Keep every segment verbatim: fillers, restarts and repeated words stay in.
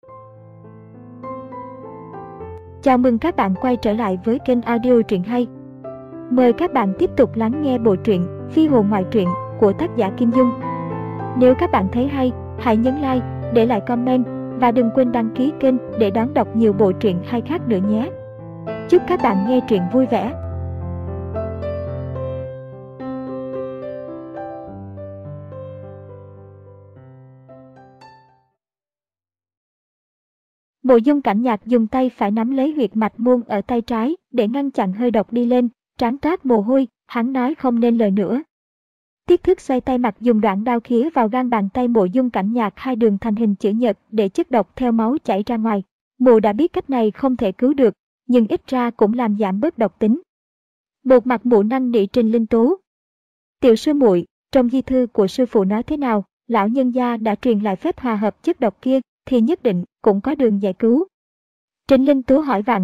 Chào mừng các bạn quay trở lại với kênh audio truyện hay. Mời các bạn tiếp tục lắng nghe bộ truyện Phi hồn ngoại truyện của tác giả Kim Dung. Nếu các bạn thấy hay, hãy nhấn like, để lại comment và đừng quên đăng ký kênh để đón đọc nhiều bộ truyện hay khác nữa nhé. Chúc các bạn nghe truyện vui vẻ. Mộ Dung Cảnh Nhạc dùng tay phải nắm lấy huyệt mạch môn ở tay trái để ngăn chặn hơi độc đi lên, trán toát mồ hôi, hắn nói không nên lời nữa. Tiết Thức xoay tay mặt dùng đoạn đao khía vào gan bàn tay Mộ Dung Cảnh Nhạc hai đường thành hình chữ nhật để chất độc theo máu chảy ra ngoài. Mụ đã biết cách này không thể cứu được, nhưng ít ra cũng làm giảm bớt độc tính. Một mặt mụ năn nỉ Trình Linh Tố. Tiểu sư muội, trong di thư của sư phụ nói thế nào, lão nhân gia đã truyền lại phép hòa hợp chất độc kia, thì nhất định cũng có đường giải cứu. Trình Linh Tố hỏi vặn.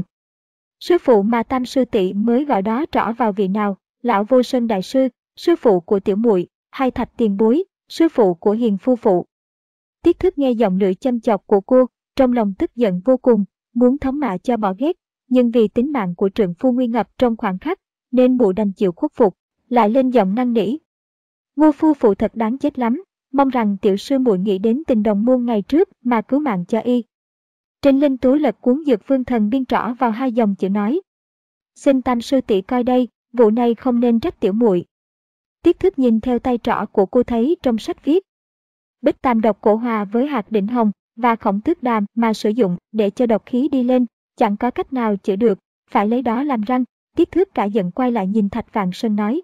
Sư phụ mà Tam sư tỷ mới gọi đó trỏ vào vị nào, lão Vô Sơn đại sư, sư phụ của tiểu muội, hay Thạch tiền bối, sư phụ của Hiền phu phụ? Tiết Thức nghe giọng lưỡi châm chọc của cô, trong lòng tức giận vô cùng, muốn thống mạ cho bỏ ghét, nhưng vì tính mạng của trượng phu nguy ngập trong khoảnh khắc, nên mụ đành chịu khuất phục, lại lên giọng năn nỉ. Ngô phu phụ thật đáng chết lắm, mong rằng tiểu sư muội nghĩ đến tình đồng môn ngày trước mà cứu mạng cho y. Trình Linh Tố lật cuốn Dược Vương Thần biên trỏ vào hai dòng chữ nói. Xin Tam sư tỷ coi đây, vụ này không nên trách tiểu muội. Tiết Thức nhìn theo tay trỏ của cô thấy trong sách viết. Bích tam độc cổ hòa với hạt đỉnh hồng và khổng tước đàm mà sử dụng để cho độc khí đi lên, chẳng có cách nào chữa được, phải lấy đó làm răng. Tiết Thức cả giận quay lại nhìn Thạch Vạn Sơn nói.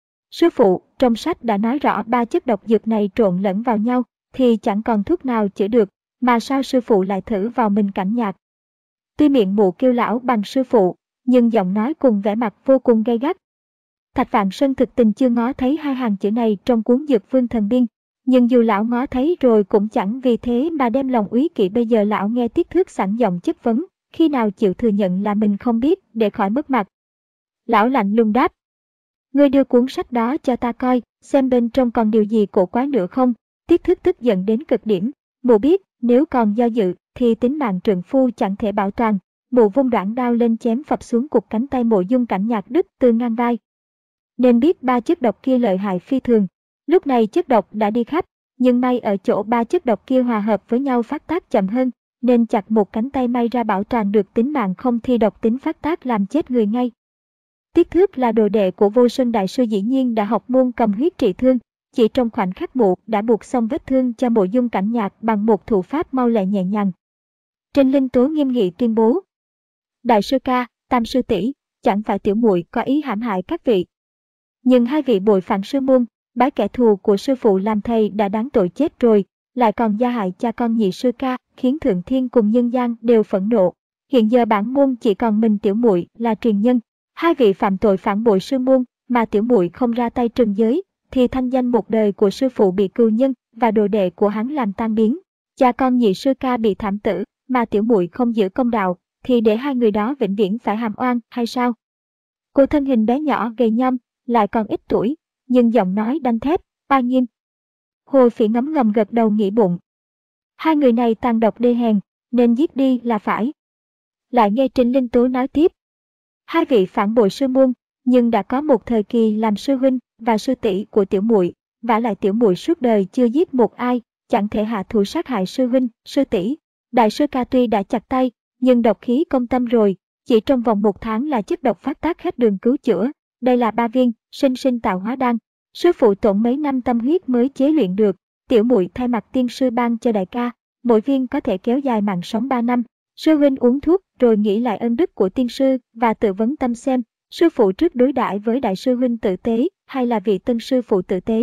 Sư phụ, trong sách đã nói rõ ba chất độc dược này trộn lẫn vào nhau, thì chẳng còn thuốc nào chữa được, mà sao sư phụ lại thử vào mình Cảnh Nhạc? Tuy miệng mụ kêu lão bằng sư phụ, nhưng giọng nói cùng vẻ mặt vô cùng gay gắt. Thạch Vạn Sơn thực tình chưa ngó thấy hai hàng chữ này trong cuốn Dược Vương Thần biên, nhưng dù lão ngó thấy rồi cũng chẳng vì thế mà đem lòng úy kỵ. Bây giờ lão nghe Tiết Thức sẵn giọng chất vấn, khi nào chịu thừa nhận là mình không biết để khỏi mất mặt. Lão lạnh lùng đáp. Ngươi đưa cuốn sách đó cho ta coi, xem bên trong còn điều gì cổ quái nữa không? Tiết Thức tức giận đến cực điểm, mụ biết nếu còn do dự thì tính mạng trượng phu chẳng thể bảo toàn. Mụ vung đoạn đao lên chém phập xuống cục cánh tay Mộ Dung Cảnh Nhạc đứt từ ngang vai. Nên biết ba chất độc kia lợi hại phi thường. Lúc này chất độc đã đi khắp, nhưng may ở chỗ ba chất độc kia hòa hợp với nhau phát tác chậm hơn, nên chặt một cánh tay may ra bảo toàn được tính mạng, không thì độc tính phát tác làm chết người ngay. Tiết Thức là đồ đệ của Vô Sơn đại sư, dĩ nhiên đã học môn cầm huyết trị thương, chỉ trong khoảnh khắc mụ đã buộc xong vết thương cho Mộ Dung Cảnh Nhạc bằng một thủ pháp mau lẹ nhẹ nhàng. Trình Linh Tố nghiêm nghị tuyên bố. Đại sư ca, Tam sư tỷ, chẳng phải tiểu muội có ý hãm hại các vị. Nhưng hai vị bội phản sư môn, bái kẻ thù của sư phụ làm thầy đã đáng tội chết rồi, lại còn gia hại cha con nhị sư ca, khiến thượng thiên cùng nhân gian đều phẫn nộ. Hiện giờ bản môn chỉ còn mình tiểu muội là truyền nhân. Hai vị phạm tội phản bội sư môn mà tiểu muội không ra tay trừng giới, thì thanh danh một đời của sư phụ bị cừu nhân và đồ đệ của hắn làm tan biến. Cha con nhị sư ca bị thảm tử mà tiểu muội không giữ công đạo, thì để hai người đó vĩnh viễn phải hàm oan hay sao? Cô thân hình bé nhỏ gầy nhom, lại còn ít tuổi, nhưng giọng nói đanh thép, oai nghiêm. Hồ Phỉ ngấm ngầm gật đầu nghĩ bụng. Hai người này tàn độc đê hèn, nên giết đi là phải. Lại nghe Trình Linh Tố nói tiếp. Hai vị phản bội sư môn, nhưng đã có một thời kỳ làm sư huynh và sư tỷ của tiểu muội, vả lại tiểu muội suốt đời chưa giết một ai, chẳng thể hạ thủ sát hại sư huynh, sư tỷ. Đại sư ca tuy đã chặt tay, nhưng độc khí công tâm rồi, chỉ trong vòng một tháng là chất độc phát tác hết đường cứu chữa. Đây là ba viên sinh sinh tạo hóa đan, sư phụ tổn mấy năm tâm huyết mới chế luyện được, tiểu muội thay mặt tiên sư ban cho đại ca, mỗi viên có thể kéo dài mạng sống ba năm. Sư huynh uống thuốc rồi nghĩ lại ân đức của tiên sư và tự vấn tâm xem, sư phụ trước đối đãi với đại sư huynh tử tế hay là vị tân sư phụ tử tế.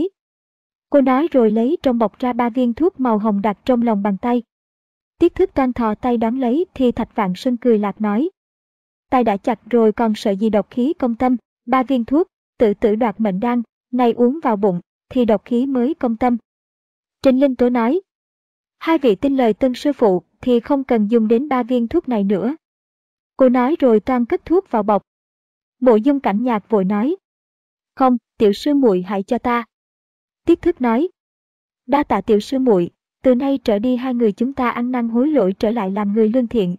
Cô nói rồi lấy trong bọc ra ba viên thuốc màu hồng đặt trong lòng bàn tay. Tiết Thức toan thò tay đón lấy thì Thạch Vạn Sơn cười lạc nói. Tay đã chặt rồi còn sợ gì độc khí công tâm, ba viên thuốc, tự tử đoạt mệnh đan, này uống vào bụng, thì độc khí mới công tâm. Trình Linh Tố nói. Hai vị tin lời tân sư phụ thì không cần dùng đến ba viên thuốc này nữa. Cô nói rồi toan cất thuốc vào bọc. Mộ Dung Cảnh Nhạc vội nói. Không, tiểu sư muội hãy cho ta. Tiết Thức nói. Đa tạ tiểu sư muội, Từ nay trở đi hai người chúng ta ăn năn hối lỗi trở lại làm người lương thiện.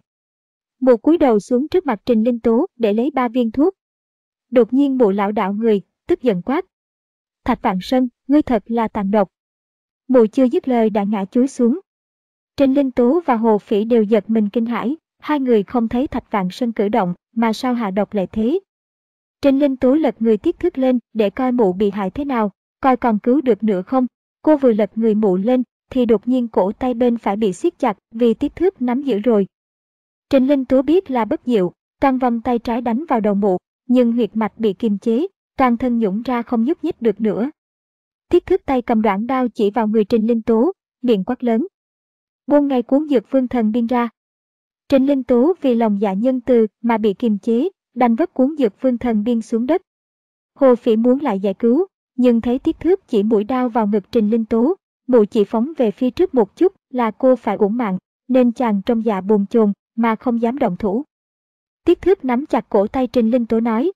Mụ cúi đầu xuống trước mặt Trình Linh Tố để lấy ba viên thuốc. Đột nhiên mụ lảo đảo người, tức giận quát. Thạch Vạn Sân, ngươi thật là tàn độc. Mụ chưa dứt lời đã ngã chúi xuống. Trình Linh Tố và Hồ Phỉ đều giật mình kinh hãi, hai người không thấy Thạch Vạn Sân cử động mà sao hạ độc lại thế. Trình Linh Tố lật người tiết thức lên để coi mụ bị hại thế nào, coi còn cứu được nữa không. Cô vừa lật người mụ lên thì đột nhiên cổ tay bên phải bị siết chặt vì tiết thước nắm giữ rồi. Trình Linh Tố biết là bất diệu, toàn vòng tay trái đánh vào đầu mụ, nhưng huyệt mạch bị kiềm chế, toàn thân nhũng ra không nhúc nhích được nữa. Tiết thước tay cầm đoạn đao chỉ vào người Trình Linh Tố, miệng quát lớn. Buông ngay cuốn dược vương thần biên ra. Trình Linh Tố vì lòng dạ nhân từ mà bị kiềm chế, đành vấp cuốn dược vương thần biên xuống đất. Hồ Phỉ muốn lại giải cứu, nhưng thấy Tiết thước chỉ mũi đao vào ngực Trình Linh Tố, mụ chỉ phóng về phía trước một chút là cô phải uổng mạng, nên chàng trong dạ bồn chồn mà không dám động thủ. Tiết thước nắm chặt cổ tay Trình Linh Tố nói.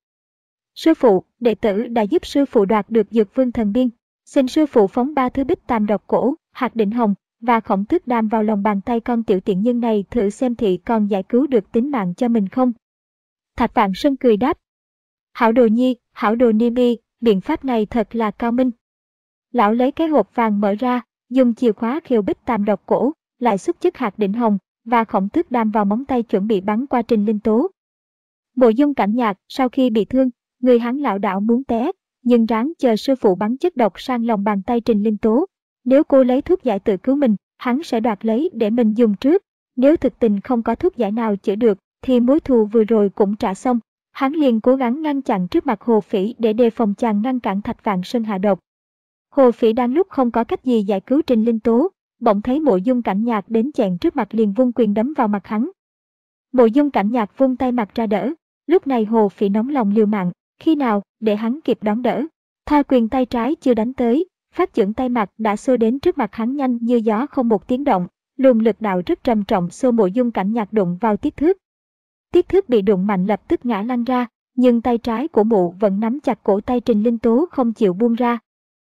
Sư phụ, đệ tử đã giúp sư phụ đoạt được dược vương thần biên, xin sư phụ phóng ba thứ bích tam độc cổ, hạt đỉnh hồng và khổng tước đam vào lòng bàn tay con tiểu tiện nhân này thử xem thị còn giải cứu được tính mạng cho mình không. Thạch Vạn Sân cười đáp. Hảo đồ nhi, hảo đồ niêm y, biện pháp này thật là cao minh. Lão lấy cái hộp vàng mở ra, dùng chìa khóa khều bích tam độc cổ, lại xúc chất hạt đỉnh hồng và khổng tước đam vào móng tay chuẩn bị bắn qua Trình Linh Tố. Mộ Dung Cảnh Nhạc sau khi bị thương, người hắn lảo đảo muốn té, nhưng ráng chờ sư phụ bắn chất độc sang lòng bàn tay Trình Linh Tố. Nếu cô lấy thuốc giải tự cứu mình, hắn sẽ đoạt lấy để mình dùng trước. Nếu thực tình không có thuốc giải nào chữa được, thì mối thù vừa rồi cũng trả xong. Hắn liền cố gắng ngăn chặn trước mặt Hồ Phỉ để đề phòng chàng ngăn cản Thạch Vạn Sân hạ độc. Hồ Phỉ đang lúc không có cách gì giải cứu Trình Linh Tố, bỗng thấy Mộ Dung Cảnh Nhạc đến chẹn trước mặt liền vung quyền đấm vào mặt hắn. Mộ Dung Cảnh Nhạc vung tay mặt ra đỡ, lúc này Hồ Phỉ nóng lòng liều mạng, khi nào để hắn kịp đón đỡ. Tha quyền tay trái chưa đánh tới, phát chưởng tay mặt đã xô đến trước mặt hắn nhanh như gió không một tiếng động, luồng lực đạo rất trầm trọng xô Mộ Dung Cảnh Nhạc đụng vào Tiết thước. Tiết thước bị đụng mạnh lập tức ngã lăn ra, nhưng tay trái của mụ vẫn nắm chặt cổ tay Trình Linh Tố không chịu buông ra.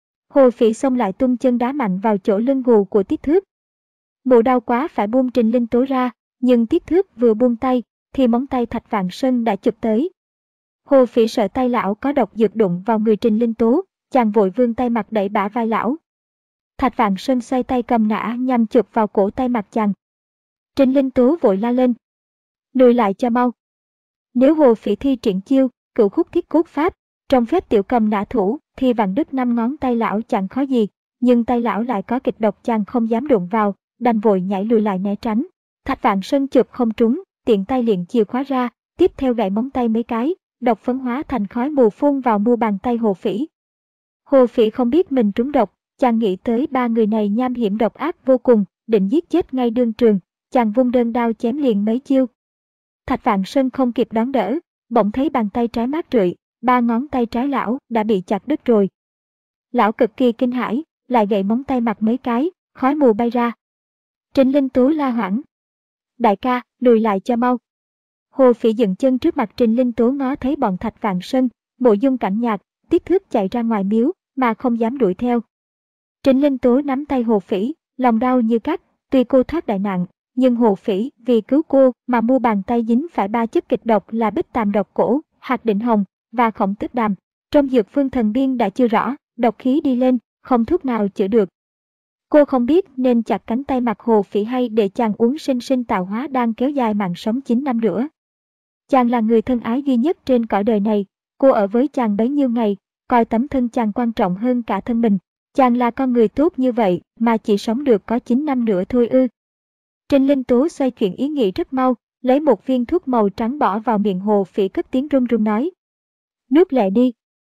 Hồ Phỉ xông lại tung chân đá mạnh vào chỗ lưng gù của Tiết thước. Mụ đau quá phải buông Trình Linh Tố ra, nhưng Tiết thước vừa buông tay thì móng tay Thạch Vạn Sân đã chụp tới. Hồ Phỉ sợ tay lão có độc dược đụng vào người Trình Linh Tố, chàng vội vươn tay mặt đẩy bả vai lão. Thạch Vạn Sân xoay tay cầm nã nhằm chụp vào cổ tay mặt chàng. Trình Linh Tố vội la lên. Lùi lại cho mau. Nếu Hồ Phỉ thi triển chiêu, cửu khúc thiết cốt pháp, trong phép tiểu cầm nã thủ, thì vặn đứt năm ngón tay lão chẳng khó gì, nhưng tay lão lại có kịch độc chàng không dám đụng vào, đành vội nhảy lùi lại né tránh. Thạch Vạn Sân chụp không trúng, tiện tay liền chìa khóa ra, tiếp theo gãy móng tay mấy cái, độc phấn hóa thành khói mù phun vào mu bàn tay Hồ Phỉ. Hồ Phỉ không biết mình trúng độc, chàng nghĩ tới ba người này nham hiểm độc ác vô cùng, định giết chết ngay đương trường, chàng vung đơn đao chém liền mấy chiêu. Thạch Vạn Sân không kịp đón đỡ, bỗng thấy bàn tay trái mát rượi, ba ngón tay trái lão đã bị chặt đứt rồi. Lão cực kỳ kinh hãi, lại gậy móng tay mặt mấy cái, khói mù bay ra. Trình Linh Tố la hoảng. Đại ca, lùi lại cho mau. Hồ Phỉ dựng chân trước mặt Trình Linh Tố ngó thấy bọn Thạch Vạn Sân, Mộ Dung Cảnh Nhạc, Tiết thước chạy ra ngoài miếu, mà không dám đuổi theo. Trình Linh Tố nắm tay Hồ Phỉ, lòng đau như cắt, tuy cô thoát đại nạn, nhưng Hồ Phỉ vì cứu cô mà mu bàn tay dính phải ba chất kịch độc là bích tam độc cổ, hạt đỉnh hồng và khổng tước đàm. Trong dược vương thần biên đã chưa rõ, độc khí đi lên, không thuốc nào chữa được. Cô không biết nên chặt cánh tay mặt Hồ Phỉ hay để chàng uống sinh sinh tạo hóa đang kéo dài mạng sống chín năm nữa. Chàng là người thân ái duy nhất trên cõi đời này, cô ở với chàng bấy nhiêu ngày, coi tấm thân chàng quan trọng hơn cả thân mình. Chàng là con người tốt như vậy mà chỉ sống được có chín năm nữa thôi ư. Trình Linh Tố xoay chuyển ý nghĩ rất mau, lấy một viên thuốc màu trắng bỏ vào miệng Hồ Phỉ cất tiếng run run nói. Nuốt lẹ đi.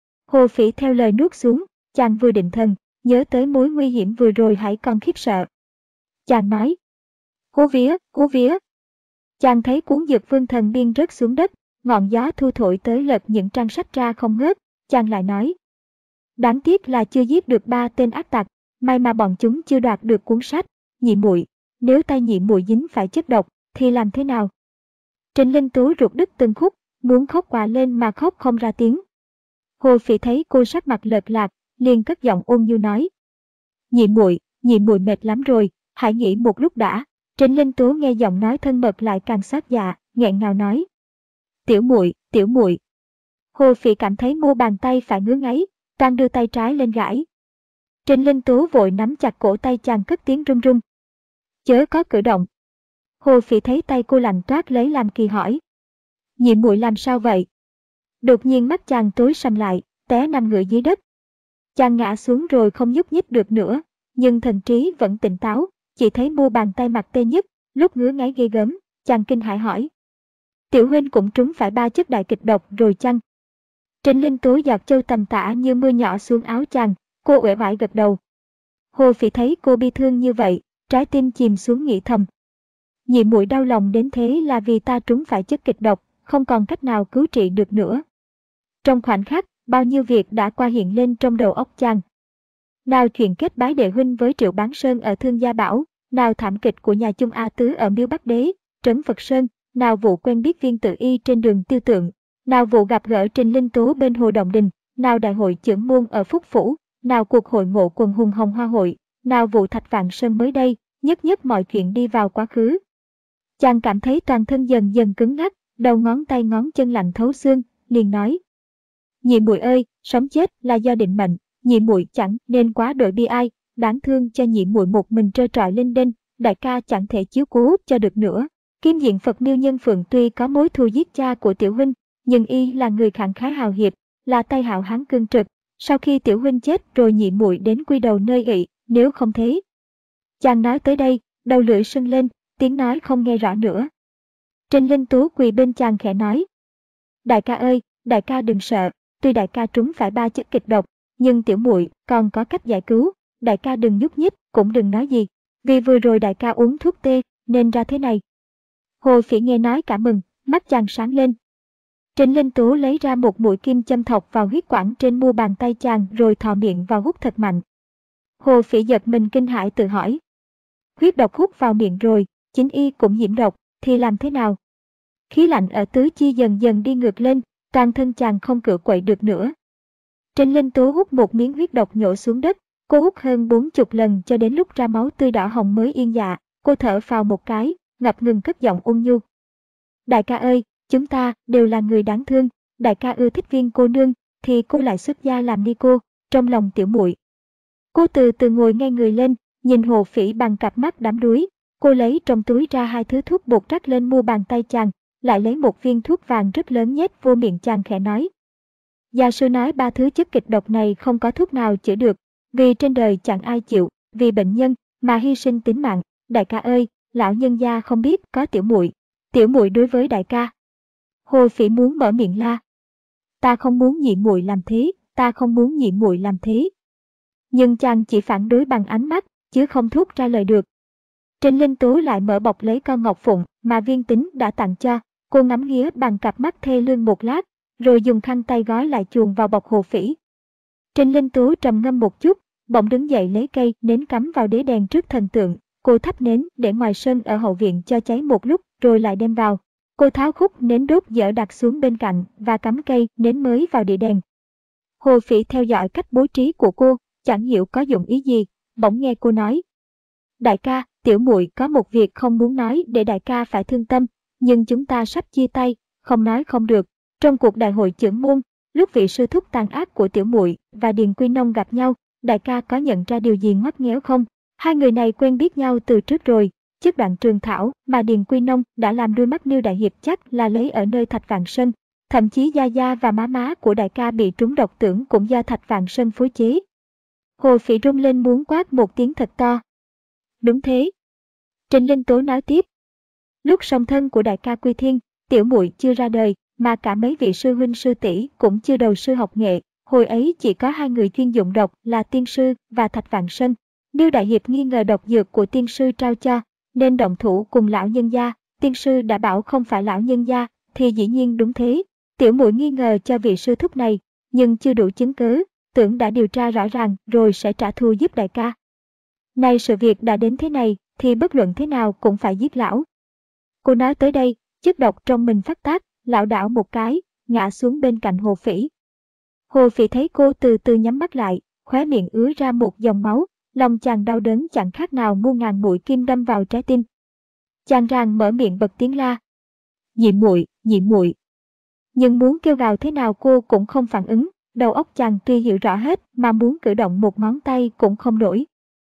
Hồ Phỉ theo lời nuốt xuống, chàng vừa định thần, nhớ tới mối nguy hiểm vừa rồi hãy còn khiếp sợ. Chàng nói. Hú vía, hú vía. Chàng thấy cuốn dược vương thần biên rớt xuống đất, ngọn gió thu thổi tới lật những trang sách ra không ngớt, chàng lại nói. Đáng tiếc là chưa giết được ba tên ác tặc, may mà bọn chúng chưa đoạt được cuốn sách. Nhị muội, nếu tay nhị muội dính phải chất độc, thì làm thế nào? Trình Linh Tố ruột đứt từng khúc, muốn khóc quạ lên mà khóc không ra tiếng. Hồ Phỉ thấy cô sắc mặt lợt lạc, liền cất giọng ôn nhu nói. Nhị muội, nhị muội mệt lắm rồi, hãy nghĩ một lúc đã. Trịnh Linh Tố nghe giọng nói thân mật lại càng xót dạ, nghẹn ngào nói. Tiểu muội, tiểu muội. Hồ Phỉ cảm thấy mu bàn tay phải ngứa ngáy, toan đưa tay trái lên gãi. Trịnh Linh Tố vội nắm chặt cổ tay chàng cất tiếng run run. Chớ có cử động. Hồ Phỉ thấy tay cô lạnh toát lấy làm kỳ hỏi. Nhị muội làm sao vậy? Đột nhiên mắt chàng tối sầm lại, té nằm ngửa dưới đất. Chàng ngã xuống rồi không nhúc nhích được nữa, nhưng thần trí vẫn tỉnh táo, chỉ thấy mu bàn tay mặt tê nhức, lúc ngứa ngáy ghê gớm, chàng kinh hãi hỏi. Tiểu huynh cũng trúng phải ba chất đại kịch độc rồi chăng? Trịnh Linh Tố giọt châu tầm tã như mưa nhỏ xuống áo chàng, cô uể oải gật đầu. Hồ Phỉ thấy cô bi thương như vậy, trái tim chìm xuống nghĩ thầm. Nhị muội đau lòng đến thế là vì ta trúng phải chất kịch độc, không còn cách nào cứu trị được nữa. Trong khoảnh khắc, bao nhiêu việc đã qua hiện lên trong đầu óc chàng. Nào chuyện kết bái đệ huynh với Triệu Bán Sơn ở Thương Gia Bảo, nào thảm kịch của nhà Chung A Tứ ở Miếu Bắc Đế, Trấn Phật Sơn, nào vụ quen biết Viên Tự Y trên đường Tiêu Tượng, nào vụ gặp gỡ Trịnh Linh Tố bên Hồ Động Đình, nào đại hội chưởng môn ở Phúc Phủ, nào cuộc hội ngộ quần hùng Hồng Hoa Hội, nào vụ Thạch Vạn Sơn mới đây, nhất nhất mọi chuyện đi vào quá khứ. Chàng cảm thấy toàn thân dần dần cứng ngắc, đầu ngón tay ngón chân lạnh thấu xương, liền nói. Nhị muội ơi, sống chết là do định mệnh, nhị muội chẳng nên quá đội bi ai, đáng thương cho nhị muội một mình trơ trọi lên đên, đại ca chẳng thể chiếu cố cho được nữa. Kim Diện Phật Miêu Nhân Phượng tuy có mối thù giết cha của tiểu huynh, nhưng y là người khẳng khái hào hiệp, là tay hảo hán cương trực. Sau khi tiểu huynh chết rồi nhị muội đến quy đầu nơi ị, nếu không thế. Chàng nói tới đây, đầu lưỡi sưng lên, tiếng nói không nghe rõ nữa. Trịnh Linh Tố quỳ bên chàng khẽ nói. Đại ca ơi, đại ca đừng sợ, tuy đại ca trúng phải ba chất kịch độc, nhưng tiểu muội còn có cách giải cứu, đại ca đừng nhúc nhích, cũng đừng nói gì, vì vừa rồi đại ca uống thuốc tê, nên ra thế này. Hồ Phỉ nghe nói cả mừng, mắt chàng sáng lên. Trịnh Linh Tố lấy ra một mũi kim châm thọc vào huyết quản trên mu bàn tay chàng rồi thò miệng vào hút thật mạnh. Hồ Phỉ giật mình kinh hãi tự hỏi. Huyết độc hút vào miệng rồi, chính y cũng nhiễm độc, thì làm thế nào? Khí lạnh ở tứ chi dần dần đi ngược lên, toàn thân chàng không cựa quậy được nữa. Trịnh Linh Tố hút một miếng huyết độc nhổ xuống đất, cô hút hơn bốn chục lần cho đến lúc ra máu tươi đỏ hồng mới yên dạ, cô thở phào một cái, ngập ngừng cất giọng ôn nhu. Đại ca ơi, chúng ta đều là người đáng thương, đại ca ưa thích Viên cô nương, thì cô lại xuất gia làm ni cô, trong lòng tiểu muội. Cô từ từ ngồi ngay người lên, nhìn Hồ Phỉ bằng cặp mắt đắm đuối, cô lấy trong túi ra hai thứ thuốc bột rắc lên mu bàn tay chàng, lại lấy một viên thuốc vàng rất lớn nhét vô miệng chàng khẽ nói. Gia sư nói ba thứ chất kịch độc này không có thuốc nào chữa được, vì trên đời chẳng ai chịu, vì bệnh nhân mà hy sinh tính mạng. Đại ca ơi, lão nhân gia không biết có tiểu muội, tiểu muội đối với đại ca. Hồ Phỉ muốn mở miệng la. Ta không muốn nhị muội làm thế, ta không muốn nhị muội làm thế. Nhưng chàng chỉ phản đối bằng ánh mắt, chứ không thốt ra lời được. Trịnh Linh Tố lại mở bọc lấy con ngọc phụng mà Viên Tính đã tặng cho, cô ngắm nghía bằng cặp mắt thê lương một lát, rồi dùng khăn tay gói lại chuồng vào bọc Hồ Phỉ. Trịnh Linh Tố trầm ngâm một chút, bỗng đứng dậy lấy cây nến cắm vào đế đèn trước thần tượng, cô thắp nến để ngoài sân ở hậu viện cho cháy một lúc rồi lại đem vào. Cô tháo khúc nến đốt dở đặt xuống bên cạnh và cắm cây nến mới vào đĩa đèn. Hồ Phỉ theo dõi cách bố trí của cô, chẳng hiểu có dụng ý gì, bỗng nghe cô nói. Đại ca, tiểu muội có một việc không muốn nói để đại ca phải thương tâm, nhưng chúng ta sắp chia tay, không nói không được. Trong cuộc đại hội chưởng môn, lúc vị sư thúc tàn ác của tiểu muội và Điền Quy Nông gặp nhau, đại ca có nhận ra điều gì ngoắt nghéo không? Hai người này quen biết nhau từ trước rồi. Chiếc đoạn trường thảo mà Điền Quy Nông đã làm đôi mắt Niêu đại hiệp chắc là lấy ở nơi Thạch Vạn Sơn. Thậm chí gia gia và má má của đại ca bị trúng độc tưởng cũng do Thạch Vạn Sơn phối chế. Hồ Phỉ rung lên muốn quát một tiếng thật to. Đúng thế. Trịnh Linh Tố nói tiếp. Lúc song thân của đại ca Quy Thiên, tiểu muội chưa ra đời, mà cả mấy vị sư huynh sư tỷ cũng chưa đầu sư học nghệ. Hồi ấy chỉ có hai người chuyên dụng độc là tiên sư và Thạch Vạn Sơn. Niêu đại hiệp nghi ngờ độc dược của tiên sư trao cho, nên động thủ cùng lão nhân gia. Tiên sư đã bảo không phải lão nhân gia, thì dĩ nhiên đúng thế. Tiểu muội nghi ngờ cho vị sư thúc này, nhưng chưa đủ chứng cứ, tưởng đã điều tra rõ ràng rồi sẽ trả thù giúp đại ca. Nay sự việc đã đến thế này, thì bất luận thế nào cũng phải giết lão. Cô nói tới đây, chất độc trong mình phát tác, lảo đảo một cái, ngã xuống bên cạnh Hồ Phỉ. Hồ Phỉ thấy cô từ từ nhắm mắt lại, khóe miệng ứa ra một dòng máu, lòng chàng đau đớn chẳng khác nào muôn ngàn mũi kim đâm vào trái tim. Chàng ràng mở miệng bật tiếng la. Nhị muội, nhị muội. Nhưng muốn kêu gào thế nào cô cũng không phản ứng, đầu óc chàng tuy hiểu rõ hết mà muốn cử động một ngón tay cũng không nổi.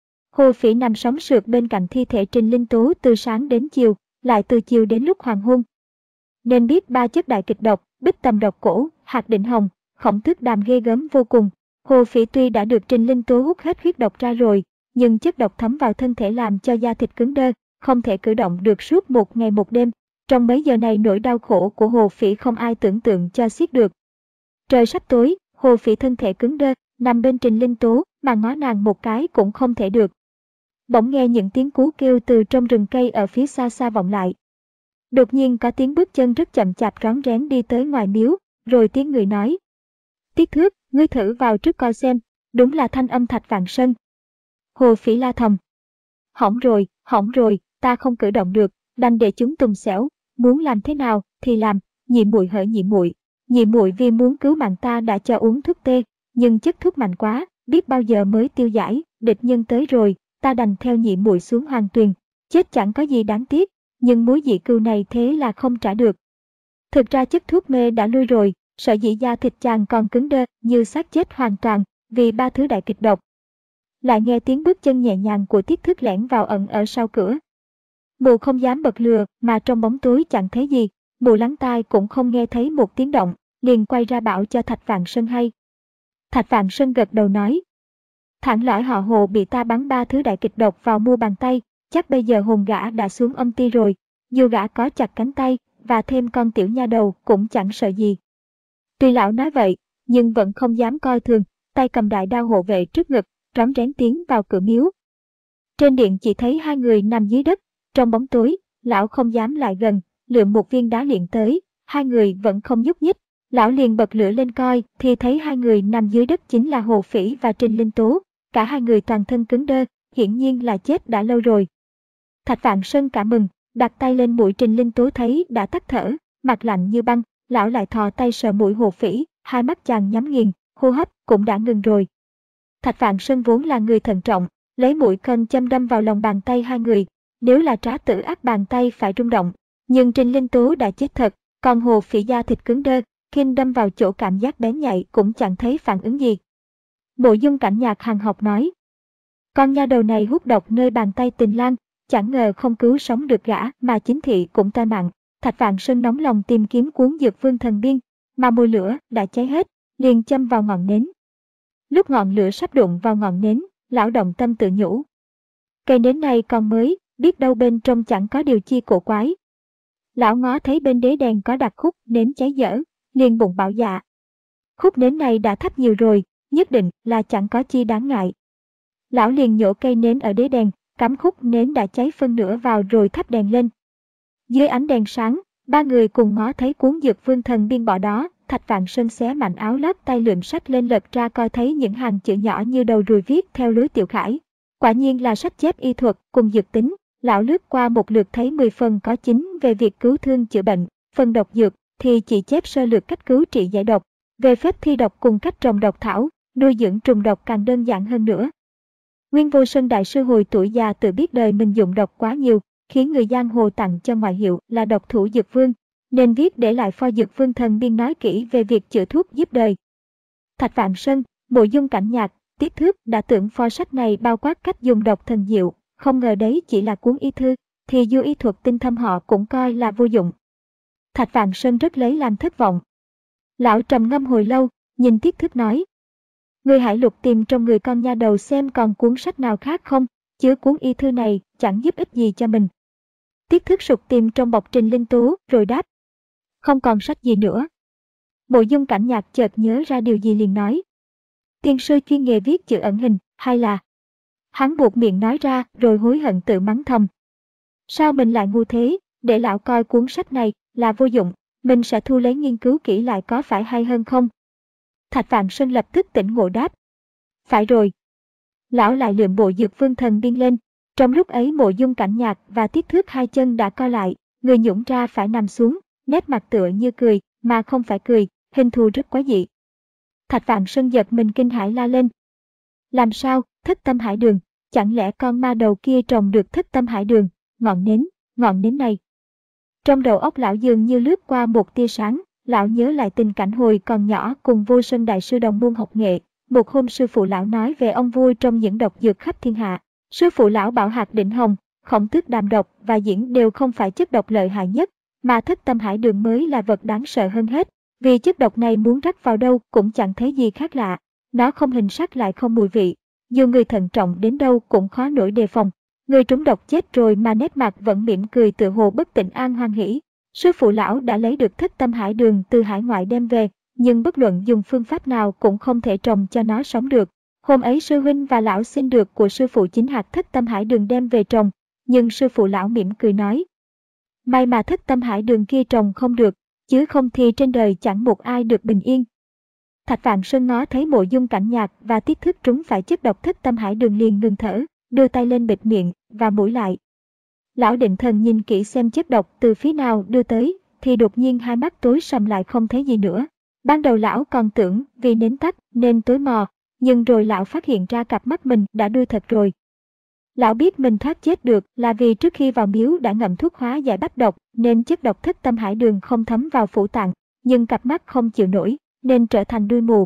Hồ Phỉ nằm sóng sượt bên cạnh thi thể Trình Linh Tố từ sáng đến chiều, lại từ chiều đến lúc hoàng hôn. Nên biết ba chất đại kịch độc, bích tầm độc cổ, hạt định hồng, khổng tước đàm ghê gớm vô cùng. Hồ Phỉ tuy đã được Trình Linh Tố hút hết huyết độc ra rồi, nhưng chất độc thấm vào thân thể làm cho da thịt cứng đơ, không thể cử động được suốt một ngày một đêm. Trong mấy giờ này nỗi đau khổ của Hồ Phỉ không ai tưởng tượng cho xiết được. Trời sắp tối, Hồ Phỉ thân thể cứng đơ, nằm bên Trình Linh Tố mà ngó nàng một cái cũng không thể được. Bỗng nghe những tiếng cú kêu từ trong rừng cây ở phía xa xa vọng lại. Đột nhiên có tiếng bước chân rất chậm chạp rón rén đi tới ngoài miếu, rồi tiếng người nói. Tiết Thước, ngươi thử vào trước coi xem, đúng là thanh âm Thạch Vạn Sơn. Hồ Phỉ la thầm. Hỏng rồi, hỏng rồi, ta không cử động được, đành để chúng tùng xẻo, muốn làm thế nào thì làm, nhị muội hỡi nhị muội, nhị muội vì muốn cứu mạng ta đã cho uống thuốc tê, nhưng chất thuốc mạnh quá, biết bao giờ mới tiêu giải, địch nhân tới rồi, ta đành theo nhị muội xuống hoàng tuyền, chết chẳng có gì đáng tiếc, nhưng mối dị cưu này thế là không trả được. Thực ra chất thuốc mê đã lui rồi, sở dĩ da thịt chàng còn cứng đơ như xác chết hoàn toàn vì ba thứ đại kịch độc. Lại nghe tiếng bước chân nhẹ nhàng của Tiết Thước lẻn vào ẩn ở sau cửa. Mụ không dám bật lừa mà trong bóng tối chẳng thấy gì, mụ lắng tai cũng không nghe thấy một tiếng động, liền quay ra bảo cho Thạch Vạn Sơn hay. Thạch Vạn Sơn gật đầu nói. Thẳng lõi họ Hồ bị ta bắn ba thứ đại kịch độc vào mu bàn tay, chắc bây giờ hồn gã đã xuống âm ti rồi, dù gã có chặt cánh tay và thêm con tiểu nha đầu cũng chẳng sợ gì. Tuy lão nói vậy, nhưng vẫn không dám coi thường, tay cầm đại đao hộ vệ trước ngực, rón rén tiến vào cửa miếu. Trên điện chỉ thấy hai người nằm dưới đất, trong bóng tối, lão không dám lại gần, lượm một viên đá liền tới, hai người vẫn không nhúc nhích, lão liền bật lửa lên coi thì thấy hai người nằm dưới đất chính là Hồ Phỉ và Trình Linh Tố, cả hai người toàn thân cứng đơ, hiển nhiên là chết đã lâu rồi. Thạch Vạn Sơn cả mừng, đặt tay lên mũi Trình Linh Tố thấy đã tắt thở, mặt lạnh như băng, lão lại thò tay sờ mũi Hồ Phỉ, hai mắt chàng nhắm nghiền, hô hấp cũng đã ngừng rồi. Thạch Vạn Sơn vốn là người thận trọng, lấy mũi cân châm đâm vào lòng bàn tay hai người, nếu là trá tử ác bàn tay phải rung động, nhưng Trình Linh Tố đã chết thật, còn Hồ Phỉ da thịt cứng đơ, khi đâm vào chỗ cảm giác bén nhạy cũng chẳng thấy phản ứng gì. Mộ Dung Cảnh Nhạc hằn học nói, con nha đầu này hút độc nơi bàn tay Tình Lang, chẳng ngờ không cứu sống được gã mà chính thị cũng tai mạng. Thạch Vạn Sơn nóng lòng tìm kiếm cuốn dược vương thần biên, mà mồi lửa đã cháy hết, liền châm vào ngọn nến. Lúc ngọn lửa sắp đụng vào ngọn nến, lão động tâm tự nhủ. Cây nến này còn mới, biết đâu bên trong chẳng có điều chi cổ quái. Lão ngó thấy bên đế đèn có đặt khúc nến cháy dở, liền bụng bảo dạ. Khúc nến này đã thắp nhiều rồi, nhất định là chẳng có chi đáng ngại. Lão liền nhổ cây nến ở đế đèn, cắm khúc nến đã cháy phân nửa vào rồi thắp đèn lên. Dưới ánh đèn sáng, ba người cùng ngó thấy cuốn dược vương thần biên bỏ đó. Thạch Vạn Sơn xé mạnh áo lót tay lượm sách lên lật ra coi thấy những hàng chữ nhỏ như đầu ruồi viết theo lối Tiểu Khải. Quả nhiên là sách chép y thuật cùng dược tính. Lão lướt qua một lượt thấy mười phần có chín về việc cứu thương chữa bệnh, phần độc dược thì chỉ chép sơ lược cách cứu trị giải độc, về phép thi độc cùng cách trồng độc thảo, nuôi dưỡng trùng độc càng đơn giản hơn nữa. Nguyên Vô Sơn đại sư hồi tuổi già tự biết đời mình dụng độc quá nhiều, khiến người giang hồ tặng cho ngoại hiệu là độc thủ dược vương, nên viết để lại pho dược vương thần biên nói kỹ về việc chữa thuốc giúp đời. Thạch Vạn Sơn, Mộ Dung Cảnh Nhạc, Tiết Thước đã tưởng pho sách này bao quát cách dùng độc thần diệu, không ngờ đấy chỉ là cuốn y thư, thì dù y thuật tinh thâm họ cũng coi là vô dụng. Thạch Vạn Sơn rất lấy làm thất vọng. Lão trầm ngâm hồi lâu, nhìn Tiết Thước nói. Ngươi hãy lục tìm trong người con nha đầu xem còn cuốn sách nào khác không, chứ cuốn y thư này chẳng giúp ích gì cho mình. Tiết Thước sục tìm trong bọc Trình Linh Tố rồi đáp. Không còn sách gì nữa. Mộ Dung Cảnh Nhạc chợt nhớ ra điều gì liền nói. Tiên sư chuyên nghề viết chữ ẩn hình, hay là... Hắn buộc miệng nói ra rồi hối hận tự mắng thầm. Sao mình lại ngu thế, để lão coi cuốn sách này là vô dụng, mình sẽ thu lấy nghiên cứu kỹ lại có phải hay hơn không? Thạch Vạn Sơn lập tức tỉnh ngộ đáp. Phải rồi. Lão lại lượm bộ dược vương thần biên lên. Trong lúc ấy Mộ Dung Cảnh Nhạc và Tiết Thước hai chân đã co lại, người nhũng ra phải nằm xuống, nét mặt tựa như cười, mà không phải cười, hình thù rất quái dị. Thạch Vạn Sơn giật mình kinh hãi la lên. Làm sao, thất tâm hải đường, chẳng lẽ con ma đầu kia trồng được Thất Tâm Hải Đường, ngọn nến, ngọn nến này. Trong đầu óc lão dường như lướt qua một tia sáng, lão nhớ lại tình cảnh hồi còn nhỏ cùng Vô Sơn đại sư đồng môn học nghệ. Một hôm sư phụ lão nói về ông vua trong những độc dược khắp thiên hạ. Sư phụ lão bảo Hạt Đỉnh Hồng, Khổng Tước Đàm độc và diễn đều không phải chất độc lợi hại nhất, mà Thất Tâm Hải Đường mới là vật đáng sợ hơn hết. Vì chất độc này muốn rắc vào đâu cũng chẳng thấy gì khác lạ. Nó không hình sắc lại không mùi vị. Dù người thận trọng đến đâu cũng khó nổi đề phòng. Người trúng độc chết rồi mà nét mặt vẫn mỉm cười tựa hồ bất tỉnh an hoan hỉ. Sư phụ lão đã lấy được Thất Tâm Hải Đường từ hải ngoại đem về, nhưng bất luận dùng phương pháp nào cũng không thể trồng cho nó sống được. Hôm ấy sư huynh và lão xin được của sư phụ chính hạt Thất Tâm Hải Đường đem về trồng, nhưng sư phụ lão mỉm cười nói: may mà Thất Tâm Hải Đường kia trồng không được, chứ không thì trên đời chẳng một ai được bình yên. Thạch Vạn Sơn ngó thấy Mộ Dung Cảnh Nhạc và Tiết Thức trúng phải chất độc Thất Tâm Hải Đường liền ngừng thở, đưa tay lên bịt miệng và mũi lại. Lão định thần nhìn kỹ xem chất độc từ phía nào đưa tới, thì đột nhiên hai mắt tối sầm lại không thấy gì nữa. Ban đầu lão còn tưởng vì nến tắt nên tối mò, nhưng rồi lão phát hiện ra cặp mắt mình đã đuôi thật rồi. Lão biết mình thoát chết được là vì trước khi vào miếu đã ngậm thuốc hóa giải bách độc nên chất độc Thất Tâm Hải Đường không thấm vào phủ tạng, nhưng cặp mắt không chịu nổi nên trở thành đuôi mù.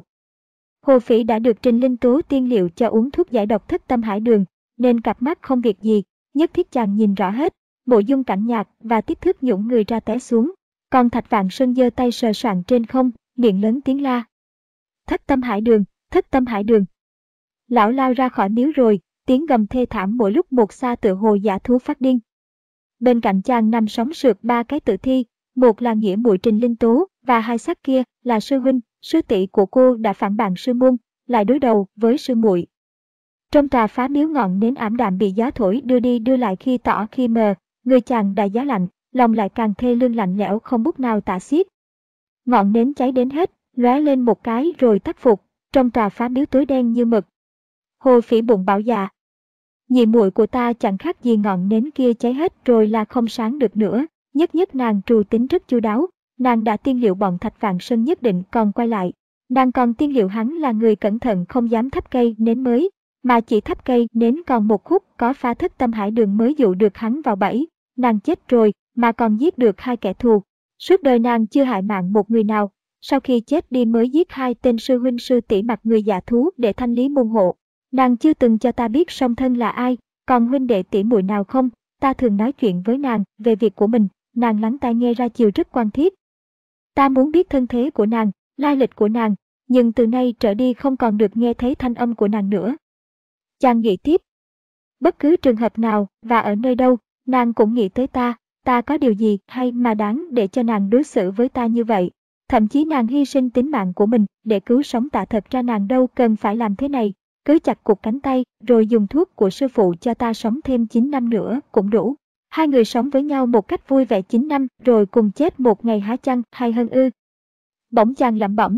Hồ Phỉ đã được Trình Linh Tố tiên liệu cho uống thuốc giải độc Thất Tâm Hải Đường nên cặp mắt không việc gì, nhất thiết chàng nhìn rõ hết. Mộ Dung Cảnh Nhạc và Tiết Thức nhũng người ra té xuống, còn Thạch Vạn Sơn giơ tay sờ soạng trên không, miệng lớn tiếng la: Thất Tâm Hải Đường, Thất Tâm Hải Đường. Lão lao ra khỏi miếu rồi, tiếng gầm thê thảm mỗi lúc một xa tựa hồ dã thú phát điên. Bên cạnh chàng nằm sóng sượt ba cái tử thi, một là nghĩa muội Trình Linh Tố và hai xác kia là sư huynh, sư tỷ của cô đã phản bội sư môn, lại đối đầu với sư muội. Trong tòa phá miếu ngọn nến ảm đạm bị gió thổi đưa đi đưa lại khi tỏ khi mờ, người chàng đã giá lạnh, lòng lại càng thê lương lạnh lẽo không bút nào tả xiết. Ngọn nến cháy đến hết, lóe lên một cái rồi tắt phục, trong tòa phá miếu tối đen như mực. Hồ Phỉ bụng bảo dạ: nhị muội của ta chẳng khác gì ngọn nến kia cháy hết rồi là không sáng được nữa. Nhất nhất nàng trù tính rất chu đáo, nàng đã tiên liệu bọn Thạch Vạn Sơn nhất định còn quay lại. Nàng còn tiên liệu hắn là người cẩn thận không dám thắp cây nến mới, mà chỉ thắp cây nến còn một khúc có phá Thất Tâm Hải Đường mới dụ được hắn vào bẫy. Nàng chết rồi mà còn giết được hai kẻ thù. Suốt đời nàng chưa hại mạng một người nào, sau khi chết đi mới giết hai tên sư huynh sư tỷ mặt người dạ thú để thanh lý môn hộ. Nàng chưa từng cho ta biết song thân là ai, còn huynh đệ tỷ muội nào không. Ta thường nói chuyện với nàng về việc của mình, nàng lắng tai nghe ra chiều rất quan thiết. Ta muốn biết thân thế của nàng, lai lịch của nàng, nhưng từ nay trở đi không còn được nghe thấy thanh âm của nàng nữa. Chàng nghĩ tiếp: bất cứ trường hợp nào và ở nơi đâu, nàng cũng nghĩ tới ta. Ta có điều gì hay mà đáng để cho nàng đối xử với ta như vậy? Thậm chí nàng hy sinh tính mạng của mình để cứu sống ta, thật ra nàng đâu cần phải làm thế này. Cứ chặt cụt cánh tay rồi dùng thuốc của sư phụ cho ta sống thêm chín năm nữa cũng đủ. Hai người sống với nhau một cách vui vẻ chín năm rồi cùng chết một ngày há chăng hay hơn ư? Bỗng chàng lẩm bẩm: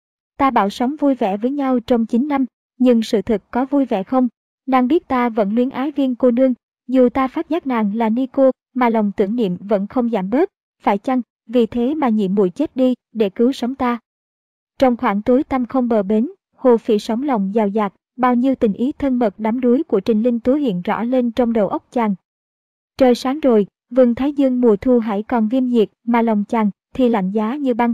ta bảo sống vui vẻ với nhau trong chín năm, nhưng sự thực có vui vẻ không? Nàng biết ta vẫn luyến ái Viên cô nương, dù ta phát giác nàng là ni cô, mà lòng tưởng niệm vẫn không giảm bớt, phải chăng vì thế mà nhị muội chết đi để cứu sống ta? Trong khoảng tối tăm không bờ bến, Hồ Phỉ sống lòng dào dạt, bao nhiêu tình ý thân mật đắm đuối của Trình Linh Tố hiện rõ lên trong đầu óc chàng. Trời sáng rồi, vầng thái dương mùa thu hãy còn viêm nhiệt mà lòng chàng thì lạnh giá như băng.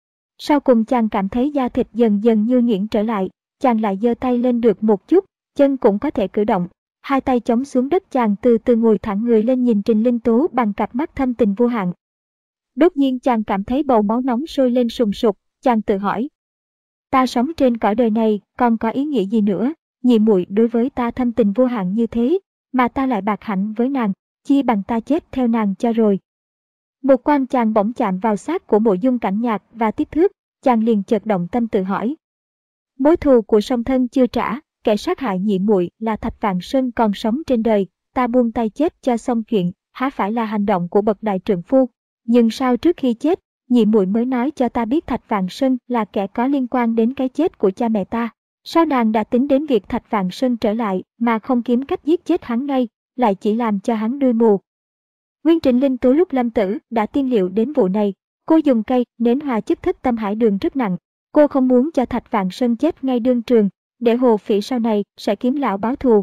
Sau cùng chàng cảm thấy da thịt dần dần như nhuyễn trở lại, chàng lại giơ tay lên được một chút, chân cũng có thể cử động. Hai tay chống xuống đất, chàng từ từ ngồi thẳng người lên nhìn Trình Linh Tố bằng cặp mắt thâm tình vô hạn. Đột nhiên chàng cảm thấy bầu máu nóng sôi lên sùng sục, chàng tự hỏi: ta sống trên cõi đời này còn có ý nghĩa gì nữa? Nhị muội đối với ta thâm tình vô hạn như thế, mà ta lại bạc hạnh với nàng, chi bằng ta chết theo nàng cho rồi. Một quan chàng bỗng chạm vào xác của Mộ Dung Cảnh Nhạc và Tiết Thước, chàng liền chợt động tâm tự hỏi: mối thù của song thân chưa trả, kẻ sát hại nhị muội là Thạch Vạn Sơn còn sống trên đời, ta buông tay chết cho xong chuyện, há phải là hành động của bậc đại trượng phu? Nhưng sao trước khi chết, nhị muội mới nói cho ta biết Thạch Vạn Sơn là kẻ có liên quan đến cái chết của cha mẹ ta? Sao nàng đã tính đến việc Thạch Vạn Sơn trở lại mà không kiếm cách giết chết hắn ngay, lại chỉ làm cho hắn đuôi mù? Nguyên Trình Linh Tố lúc lâm tử đã tiên liệu đến vụ này, cô dùng cây nến hòa chất Thất Tâm Hải Đường rất nặng. Cô không muốn cho Thạch Vạn Sơn chết ngay đương trường, để Hồ Phỉ sau này sẽ kiếm lão báo thù.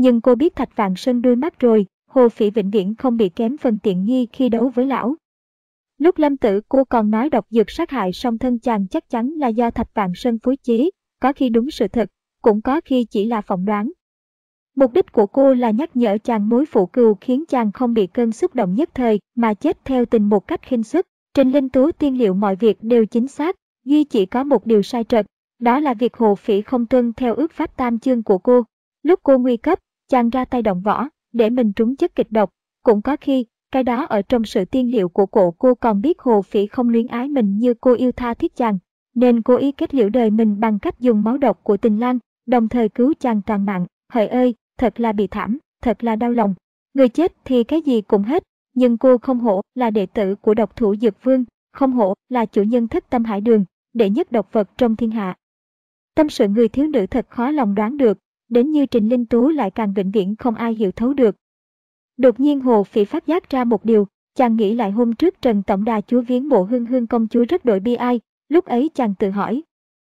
Nhưng cô biết Thạch Vạn Sơn đuôi mắt rồi, Hồ Phỉ vĩnh viễn không bị kém phần tiện nghi khi đấu với lão. Lúc lâm tử cô còn nói độc dược sát hại song thân chàng chắc chắn là do Thạch Vạn Sơn phối chế, có khi đúng sự thật, cũng có khi chỉ là phỏng đoán. Mục đích của cô là nhắc nhở chàng mối phụ cừu khiến chàng không bị cơn xúc động nhất thời mà chết theo tình một cách khinh suất. Trình Linh Tú tiên liệu mọi việc đều chính xác, duy chỉ có một điều sai trật, đó là việc Hồ Phỉ không tuân theo ước pháp tam chương của cô. Lúc cô nguy cấp, chàng ra tay động võ, để mình trúng chất kịch độc. Cũng có khi, cái đó ở trong sự tiên liệu của cô cô còn biết Hồ Phỉ không luyến ái mình như cô yêu tha thiết chàng, nên cố ý kết liễu đời mình bằng cách dùng máu độc của tình lang, đồng thời cứu chàng toàn mạng. Hỡi ơi, thật là bị thảm, thật là đau lòng. Người chết thì cái gì cũng hết, nhưng cô không hổ là đệ tử của độc thủ Dược Vương, không hổ là chủ nhân Thất Tâm Hải Đường, đệ nhất độc vật trong thiên hạ. Tâm sự người thiếu nữ thật khó lòng đoán được, đến như Trình Linh Tú lại càng vĩnh viễn không ai hiểu thấu được. Đột nhiên Hồ Phỉ phát giác ra một điều, chàng nghĩ lại hôm trước Trần Tổng Đà Chúa viếng mộ Hương Hương công chúa rất đổi bi ai, lúc ấy chàng tự hỏi.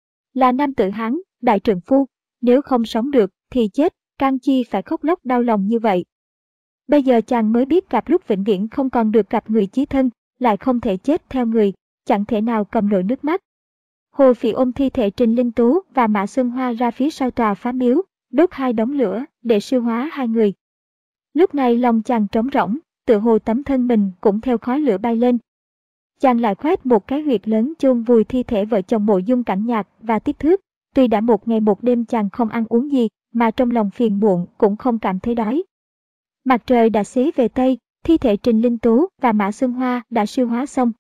Là nam tử Hán, đại trượng phu, nếu không sống được thì chết, can chi phải khóc lóc đau lòng như vậy. Bây giờ chàng mới biết gặp lúc vĩnh viễn không còn được gặp người chí thân, lại không thể chết theo người, chẳng thể nào cầm nổi nước mắt. Hồ Phỉ ôm thi thể Trình Linh Tú và Mã Xuân Hoa ra phía sau tòa phá miếu, đốt hai đống lửa để siêu hóa hai người. Lúc này lòng chàng trống rỗng, tựa hồ tấm thân mình cũng theo khói lửa bay lên. Chàng lại khoét một cái huyệt lớn chôn vùi thi thể vợ chồng Mộ Dung Cảnh Nhạc và Tiếp Thước. Tuy đã một ngày một đêm chàng không ăn uống gì, mà trong lòng phiền muộn cũng không cảm thấy đói. Mặt trời đã xế về Tây, thi thể Trình Linh Tú và Mã Xuân Hoa đã siêu hóa xong.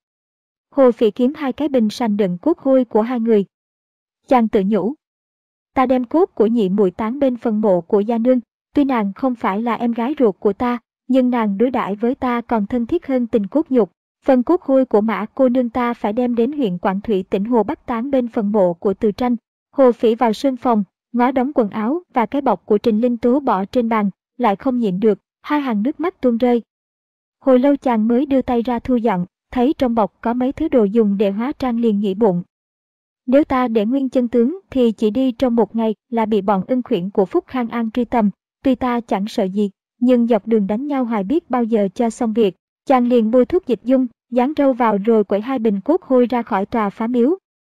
Hồ Phỉ kiếm hai cái bình sành đựng cốt hôi của hai người. Chàng tự nhủ. Ta đem cốt của nhị muội táng bên phần mộ của gia nương, tuy nàng không phải là em gái ruột của ta, nhưng nàng đối đãi với ta còn thân thiết hơn tình cốt nhục. Phần cốt hôi của Mã cô nương ta phải đem đến huyện Quảng Thủy tỉnh Hồ Bắc táng bên phần mộ của Từ Tranh. Hồ Phỉ vào sân phòng, ngó đống quần áo và cái bọc của Trình Linh Tú bỏ trên bàn, lại không nhịn được, hai hàng nước mắt tuôn rơi. Hồi lâu chàng mới đưa tay ra thu dọn, thấy trong bọc có mấy thứ đồ dùng để hóa trang liền nghĩ bụng. Nếu ta để nguyên chân tướng thì chỉ đi trong một ngày là bị bọn ưng khuyển của Phúc Khang An truy tầm, tuy ta chẳng sợ gì, nhưng dọc đường đánh nhau hoài biết bao giờ cho xong việc. Chàng liền bôi thuốc dịch dung, dán râu vào rồi quẩy hai bình cốt hôi ra khỏi tòa phá miếu.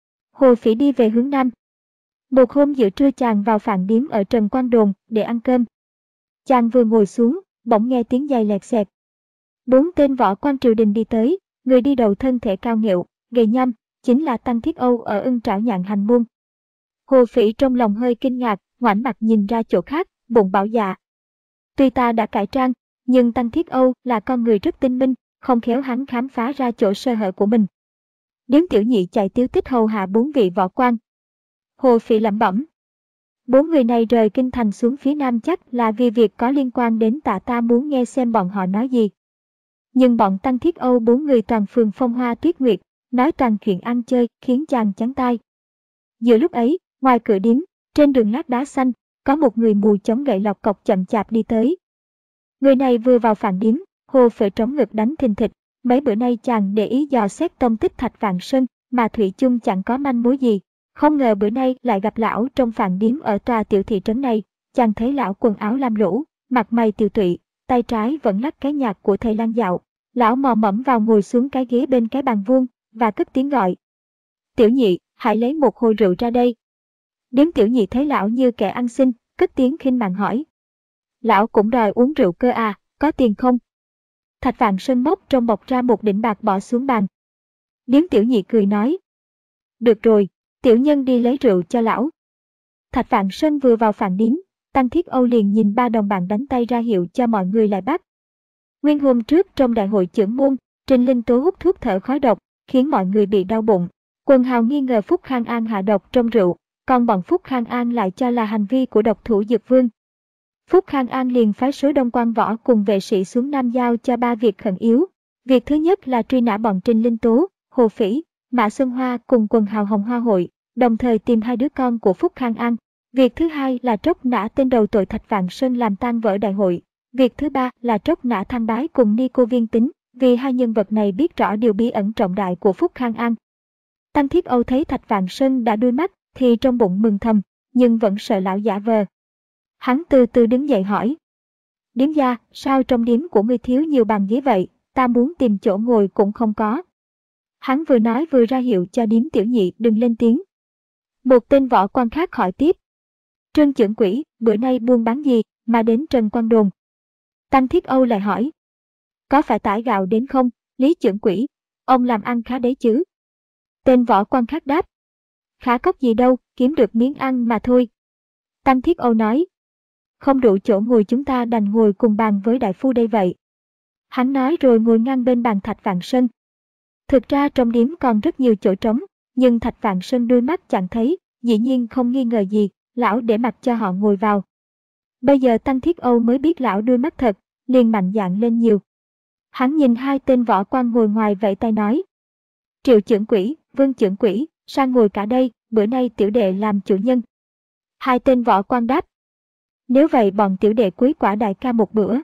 Hồ Phỉ đi về hướng nam. Một hôm giữa trưa chàng vào phạn điếm ở Trần Quang Đồn để ăn cơm. Chàng vừa ngồi xuống, bỗng nghe tiếng giày lẹt xẹt. Bốn tên võ quan triều đình đi tới, người đi đầu thân thể cao nghệu, gầy nhăm, chính là Tăng Thiết Âu ở Ưng Trảo Nhạn Hành Môn. Hồ Phỉ trong lòng hơi kinh ngạc, ngoảnh mặt nhìn ra chỗ khác, bụng bảo dạ. Tuy ta đã cải trang, nhưng Tăng Thiết Âu là con người rất tinh minh, không khéo hắn khám phá ra chỗ sơ hở của mình. Điếm tiểu nhị chạy tiếu tích hầu hạ bốn vị võ quan. Hồ Phỉ lẩm bẩm. Bốn người này rời kinh thành xuống phía nam chắc là vì việc có liên quan đến tạ ta muốn nghe xem bọn họ nói gì. Nhưng bọn Tăng Thiết Âu bốn người toàn phường Phong Hoa Tuyết Nguyệt, nói toàn chuyện ăn chơi khiến chàng chán tai. Giữa lúc ấy, ngoài cửa điếm, trên đường lát đá xanh, có một người mù chống gậy lọc cọc chậm chạp đi tới. Người này vừa vào phạn điếm, Hồ Phỉ trống ngực đánh thình thịch. Mấy bữa nay chàng để ý dò xét tông tích Thạch Vạn Sơn, mà thủy chung chẳng có manh mối gì. Không ngờ bữa nay lại gặp lão trong phạn điếm ở tòa tiểu thị trấn này. Chàng thấy lão quần áo lam lũ, mặt mày tiều tụy, tay trái vẫn lắc cái nhạc của thầy lang dạo. Lão mò mẫm vào ngồi xuống cái ghế bên cái bàn vuông và cất tiếng gọi. Tiểu nhị, hãy lấy một hồ rượu ra đây. Điếm tiểu nhị thấy lão như kẻ ăn xin, cất tiếng khinh mạn hỏi. Lão cũng đòi uống rượu cơ à, có tiền không? Thạch Vạn Sơn móc trong bọc ra một đỉnh bạc bỏ xuống bàn. Điếm tiểu nhị cười nói. Được rồi, tiểu nhân đi lấy rượu cho lão. Thạch Vạn Sơn vừa vào phạn điếm, Tăng Thiết Âu liền nhìn ba đồng bạn đánh tay ra hiệu cho mọi người lại bắt. Nguyên hôm trước trong đại hội chưởng môn, Trình Linh Tú hút thuốc thở khói độc, khiến mọi người bị đau bụng. Quần hào nghi ngờ Phúc Khang An hạ độc trong rượu, còn bọn Phúc Khang An lại cho là hành vi của độc thủ Dược Vương. Phúc Khang An liền phái số đông quan võ cùng vệ sĩ xuống Nam giao cho ba việc khẩn yếu. Việc thứ nhất là truy nã bọn Trình Linh Tú, Hồ Phỉ, Mã Xuân Hoa cùng quần hào Hồng Hoa hội, đồng thời tìm hai đứa con của Phúc Khang An. Việc thứ hai là tróc nã tên đầu tội Thạch Vạn Sơn làm tan vỡ đại hội. Việc thứ ba là tróc nã Thang Bái cùng Ni Cô Viên Tính, vì hai nhân vật này biết rõ điều bí ẩn trọng đại của Phúc Khang An. Tăng Thiết Âu thấy Thạch Vạn Sơn đã đuôi mắt thì trong bụng mừng thầm, nhưng vẫn sợ lão giả vờ. Hắn từ từ đứng dậy hỏi. Điếm gia, sao trong điếm của ngươi thiếu nhiều bàn ghế vậy, ta muốn tìm chỗ ngồi cũng không có. Hắn vừa nói vừa ra hiệu cho điếm tiểu nhị đừng lên tiếng. Một tên võ quan khác hỏi tiếp. Trương trưởng quỹ, bữa nay buôn bán gì mà đến Trần Quan Đồn? Tăng Thiết Âu lại hỏi. Có phải tải gạo đến không, Lý trưởng quỹ, ông làm ăn khá đấy chứ? Tên võ quan khác đáp. Khá cốc gì đâu, kiếm được miếng ăn mà thôi. Tăng Thiết Âu nói. Không đủ chỗ ngồi chúng ta đành ngồi cùng bàn với đại phu đây vậy. Hắn nói rồi ngồi ngang bên bàn Thạch Vạn Sơn. Thực ra trong điếm còn rất nhiều chỗ trống, nhưng Thạch Vạn Sơn đôi mắt chẳng thấy, dĩ nhiên không nghi ngờ gì, lão để mặc cho họ ngồi vào. Bây giờ Tăng Thiết Âu mới biết lão đôi mắt thật, liền mạnh dạn lên nhiều. Hắn nhìn hai tên võ quan ngồi ngoài vẫy tay nói. Triệu trưởng quỹ, Vương trưởng quỹ, sang ngồi cả đây, bữa nay tiểu đệ làm chủ nhân. Hai tên võ quan đáp. Nếu vậy bọn tiểu đệ cúi quả đại ca một bữa.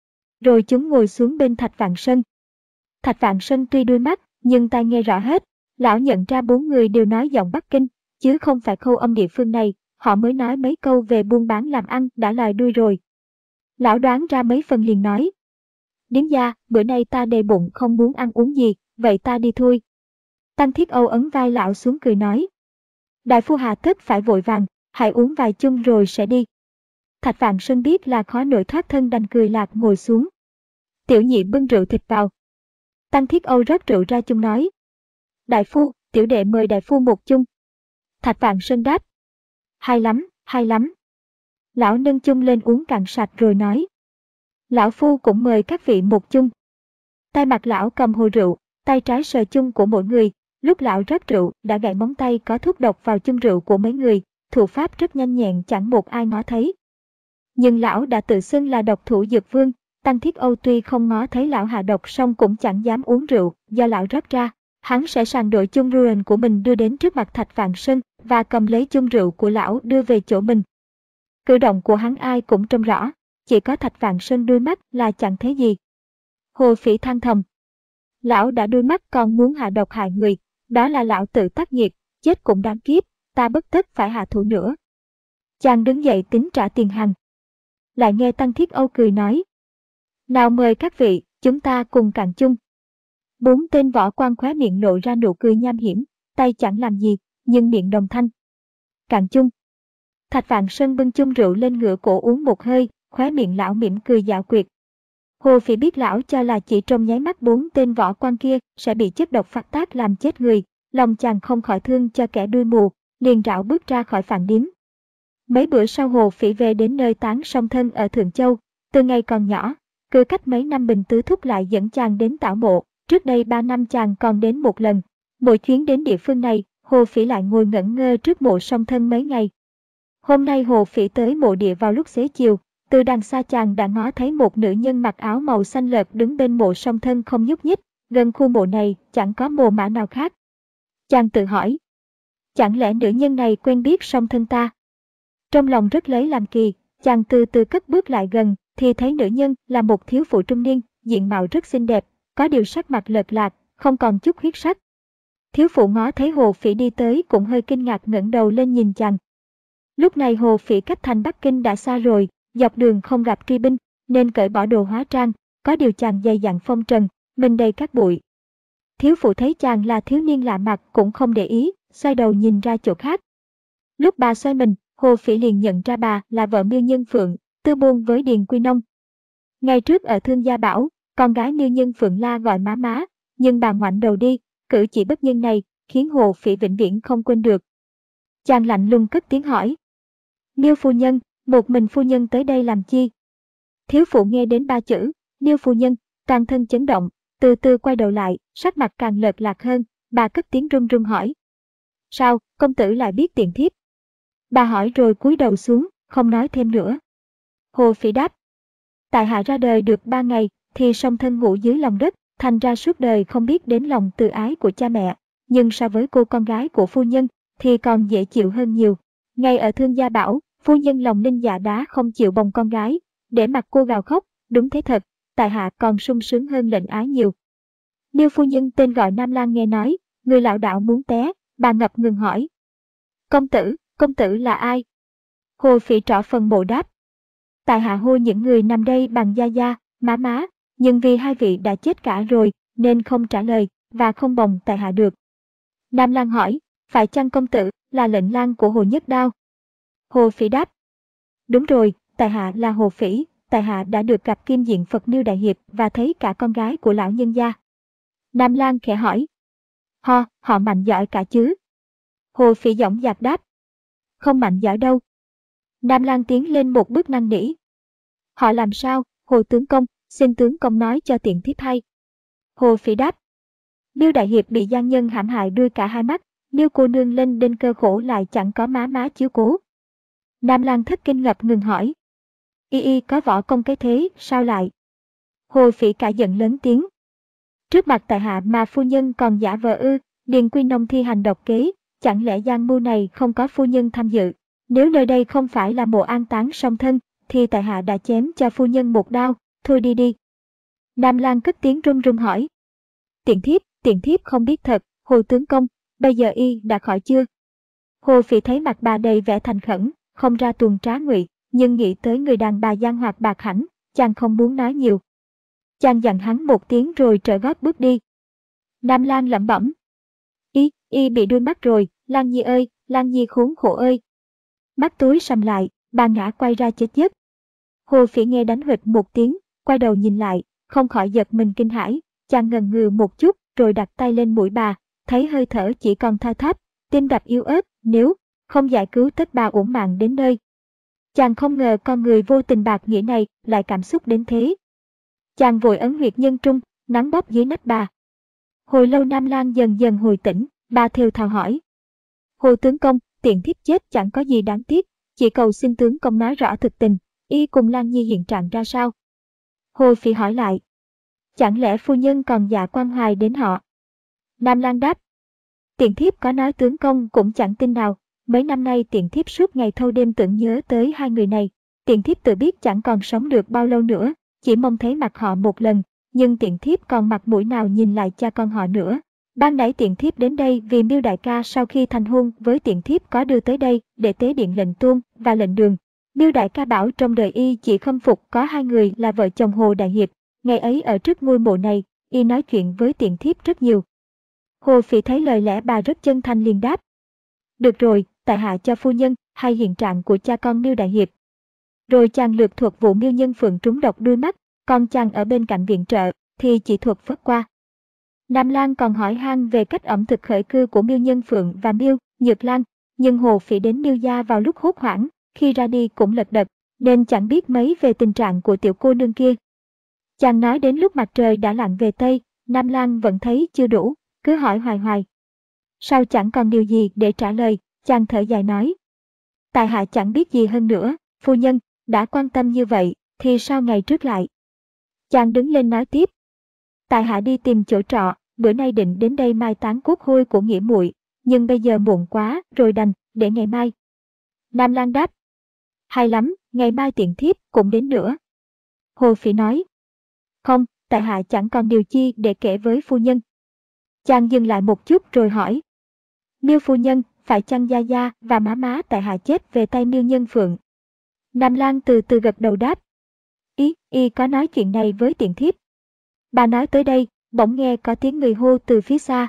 Rồi chúng ngồi xuống bên Thạch Vạn Sơn. Thạch Vạn Sơn tuy đôi mắt, nhưng tai nghe rõ hết. Lão nhận ra bốn người đều nói giọng Bắc Kinh, chứ không phải khâu âm địa phương này. Họ mới nói mấy câu về buôn bán làm ăn đã lòi đuôi rồi. Lão đoán ra mấy phần liền nói. Điếm gia, bữa nay ta đầy bụng không muốn ăn uống gì, vậy ta đi thôi. Tăng Thiết Âu ấn vai lão xuống cười nói. Đại phu hà tất phải vội vàng, hãy uống vài chung rồi sẽ đi. Thạch Vạn Sơn biết là khó nổi thoát thân đành cười lạc ngồi xuống. Tiểu nhị bưng rượu thịt vào. Tăng Thiết Âu rót rượu ra chung nói. Đại phu, tiểu đệ mời đại phu một chung. Thạch Vạn Sơn đáp. Hay lắm, hay lắm. Lão nâng chung lên uống cạn sạch rồi nói. Lão phu cũng mời các vị một chung. Tay mặt lão cầm hồ rượu, tay trái sờ chung của mỗi người. Lúc lão rót rượu đã gãy móng tay có thuốc độc vào chung rượu của mấy người. Thủ pháp rất nhanh nhẹn chẳng một ai ngó thấy. Nhưng lão đã tự xưng là độc thủ dược vương. Tăng Thiết Âu tuy không ngó thấy lão hạ độc song cũng chẳng dám uống rượu do lão rót ra. Hắn sẽ sàng đội chung rượu của mình đưa đến trước mặt Thạch Vạn Sơn và cầm lấy chung rượu của lão đưa về chỗ mình. Cử động của hắn ai cũng trông rõ, chỉ có Thạch Vạn Sơn đôi mắt là chẳng thấy gì. Hồ Phỉ than thầm. Lão đã đôi mắt còn muốn hạ độc hại người, đó là lão tự tác nghiệt, chết cũng đáng kiếp, ta bất tất phải hạ thủ nữa. Chàng đứng dậy tính trả tiền hàng. Lại nghe Tăng Thiết Âu cười nói. Nào mời các vị, chúng ta cùng cạn chung. Bốn tên võ quan khóe miệng lộ ra nụ cười nham hiểm, tay chẳng làm gì, nhưng miệng đồng thanh. Cạn chung. Thạch Vạn Sơn bưng chung rượu lên ngửa cổ uống một hơi, khóe miệng lão mỉm cười dạo quyệt. Hồ Phỉ biết lão cho là chỉ trong nháy mắt bốn tên võ quan kia sẽ bị chất độc phát tác làm chết người, lòng chàng không khỏi thương cho kẻ đuôi mù, liền rảo bước ra khỏi phạn điếm. Mấy bữa sau Hồ Phỉ về đến nơi tán song thân ở Thượng Châu, từ ngày còn nhỏ, cứ cách mấy năm Bình Tứ Thúc lại dẫn chàng đến tảo mộ, trước đây ba năm chàng còn đến một lần. Mỗi chuyến đến địa phương này, Hồ Phỉ lại ngồi ngẩn ngơ trước mộ song thân mấy ngày. Hôm nay Hồ Phỉ tới mộ địa vào lúc xế chiều, từ đằng xa chàng đã ngó thấy một nữ nhân mặc áo màu xanh lợt đứng bên mộ song thân không nhúc nhích, gần khu mộ này chẳng có mồ mả nào khác. Chàng tự hỏi, chẳng lẽ nữ nhân này quen biết song thân ta? Trong lòng rất lấy làm kỳ, chàng từ từ cất bước lại gần, thì thấy nữ nhân là một thiếu phụ trung niên, diện mạo rất xinh đẹp, có điều sắc mặt lợt lạc, không còn chút huyết sắc. Thiếu phụ ngó thấy Hồ Phỉ đi tới cũng hơi kinh ngạc ngẩng đầu lên nhìn chàng. Lúc này Hồ Phỉ cách thành Bắc Kinh đã xa rồi, dọc đường không gặp truy binh, nên cởi bỏ đồ hóa trang, có điều chàng dày dặn phong trần, mình đầy các bụi. Thiếu phụ thấy chàng là thiếu niên lạ mặt cũng không để ý, xoay đầu nhìn ra chỗ khác. Lúc bà xoay mình, Hồ Phỉ liền nhận ra bà là vợ Miêu Nhân Phượng, tư buôn với Điền Quy Nông. Ngày trước ở Thương Gia Bảo, con gái Miêu Nhân Phượng la gọi má má, nhưng bà ngoảnh đầu đi, cử chỉ bất nhân này khiến Hồ Phỉ vĩnh viễn không quên được. Chàng lạnh lùng cất tiếng hỏi. Miêu phu nhân, một mình phu nhân tới đây làm chi? Thiếu phụ nghe đến ba chữ, Miêu phu nhân, toàn thân chấn động, từ từ quay đầu lại, sắc mặt càng lợt lạc hơn, bà cất tiếng run run hỏi. Sao, công tử lại biết tiện thiếp? Bà hỏi rồi cúi đầu xuống, không nói thêm nữa. Hồ Phỉ đáp. Tại hạ ra đời được ba ngày, thì song thân ngủ dưới lòng đất, thành ra suốt đời không biết đến lòng từ ái của cha mẹ. Nhưng so với cô con gái của phu nhân, thì còn dễ chịu hơn nhiều. Ngay ở Thương Gia Bảo, phu nhân lòng ninh dạ đá không chịu bồng con gái, để mặc cô gào khóc, đúng thế thật, tại hạ còn sung sướng hơn lệnh ái nhiều. Miêu phu nhân tên gọi Nam Lan nghe nói, người lão đạo muốn té, bà ngập ngừng hỏi. Công tử, công tử là ai? Hồ Phỉ trỏ phần mộ đáp. Tại hạ hô những người nằm đây bằng gia gia, má má, nhưng vì hai vị đã chết cả rồi, nên không trả lời, và không bồng tại hạ được. Nam Lang hỏi, phải chăng công tử là lệnh lang của Hồ Nhất Đao? Hồ Phỉ đáp, đúng rồi, tại hạ là Hồ Phỉ, tại hạ đã được gặp Kim Diện Phật Miêu Đại Hiệp và thấy cả con gái của lão nhân gia. Nam Lang khẽ hỏi, ho, họ mạnh giỏi cả chứ? Hồ Phỉ dõng dạc đáp, không mạnh giỏi đâu. Nam Lang tiến lên một bước năn nỉ. Họ làm sao, Hồ tướng công, xin tướng công nói cho tiện thiếp hay. Hồ Phỉ đáp, Miêu Đại Hiệp bị gian nhân hãm hại đuôi cả hai mắt, Miêu cô nương lên đên cơ khổ lại chẳng có má má chiếu cố. Nam Lang thất kinh ngập ngừng hỏi, y y có võ công cái thế, sao lại? Hồ Phỉ cả giận lớn tiếng, trước mặt tại hạ mà phu nhân còn giả vờ ư? Điền Quy Nông thi hành độc kế, chẳng lẽ gian mưu này không có phu nhân tham dự? Nếu nơi đây không phải là mộ an táng song thân, thì tại hạ đã chém cho phu nhân một đao, thôi đi đi. Nam Lang cất tiếng run run hỏi, tiện thiếp, tiện thiếp không biết thật, Hồ tướng công, bây giờ y đã khỏi chưa? Hồ Phỉ thấy mặt bà đầy vẻ thành khẩn, không ra tuồng trá ngụy, nhưng nghĩ tới người đàn bà gian hoạt bạc hẳn, chàng không muốn nói nhiều. Chàng dặn hắn một tiếng rồi trở gót bước đi. Nam Lang lẩm bẩm, y, y bị đuôi mắt rồi, Lang Nhi ơi, Lang Nhi khốn khổ ơi. Mắt tối sầm lại, bà ngã quay ra chết giấc. Hồ Phỉ nghe đánh huỵch một tiếng, quay đầu nhìn lại, không khỏi giật mình kinh hãi, chàng ngần ngừ một chút, rồi đặt tay lên mũi bà, thấy hơi thở chỉ còn thoi thóp, tim đập yếu ớt, nếu không giải cứu tất bà uổng mạng đến nơi. Chàng không ngờ con người vô tình bạc nghĩa này lại cảm xúc đến thế. Chàng vội ấn huyệt nhân trung, nắn bóp dưới nách bà. Hồi lâu Nam Lang dần dần hồi tỉnh, bà thều thào hỏi, Hồ tướng công, tiện thiếp chết chẳng có gì đáng tiếc, chỉ cầu xin tướng công nói rõ thực tình, y cùng Lang Nhi hiện trạng ra sao? Hồ Phỉ hỏi lại, chẳng lẽ phu nhân còn dạ quan hoài đến họ? Nam Lang đáp, tiện thiếp có nói tướng công cũng chẳng tin nào, mấy năm nay tiện thiếp suốt ngày thâu đêm tưởng nhớ tới hai người này, tiện thiếp tự biết chẳng còn sống được bao lâu nữa, chỉ mong thấy mặt họ một lần, nhưng tiện thiếp còn mặt mũi nào nhìn lại cha con họ nữa. Ban nãy tiện thiếp đến đây vì Miêu đại ca sau khi thành hôn với tiện thiếp có đưa tới đây để tế điện lệnh Tuôn và lệnh Đường. Miêu đại ca bảo trong đời y chỉ khâm phục có hai người là vợ chồng Hồ Đại Hiệp, ngày ấy ở trước ngôi mộ này, y nói chuyện với tiện thiếp rất nhiều. Hồ Phỉ thấy lời lẽ bà rất chân thành liền đáp, được rồi, tại hạ cho phu nhân hay hiện trạng của cha con Miêu Đại Hiệp. Rồi chàng lược thuật vụ Miêu Nhân Phượng trúng độc đuôi mắt, còn chàng ở bên cạnh viện trợ thì chỉ thuật phớt qua. Nam Lang còn hỏi han về cách ẩm thực khởi cư của Miêu Nhân Phượng và Miêu Nhược Lan, nhưng Hồ Phỉ đến Miêu gia vào lúc hốt hoảng, khi ra đi cũng lật đật, nên chẳng biết mấy về tình trạng của tiểu cô nương kia. Chàng nói đến lúc mặt trời đã lặn về Tây, Nam Lang vẫn thấy chưa đủ, cứ hỏi hoài hoài. Sao chẳng còn điều gì để trả lời, chàng thở dài nói, tại hạ chẳng biết gì hơn nữa, phu nhân, đã quan tâm như vậy, thì sao ngày trước lại? Chàng đứng lên nói tiếp, tại hạ đi tìm chỗ trọ, bữa nay định đến đây mai táng cốt hôi của nghĩa muội, nhưng bây giờ muộn quá, rồi đành, để ngày mai. Nam Lang đáp, hay lắm, ngày mai tiện thiếp cũng đến nữa. Hồ Phỉ nói, không, tại hạ chẳng còn điều chi để kể với phu nhân. Chàng dừng lại một chút rồi hỏi, Miêu phu nhân, phải chăng gia gia và má má tại hạ chết về tay Miêu Nhân Phượng? Nam Lang từ từ gật đầu đáp, ý, y có nói chuyện này với tiện thiếp. Bà nói tới đây, bỗng nghe có tiếng người hô từ phía xa.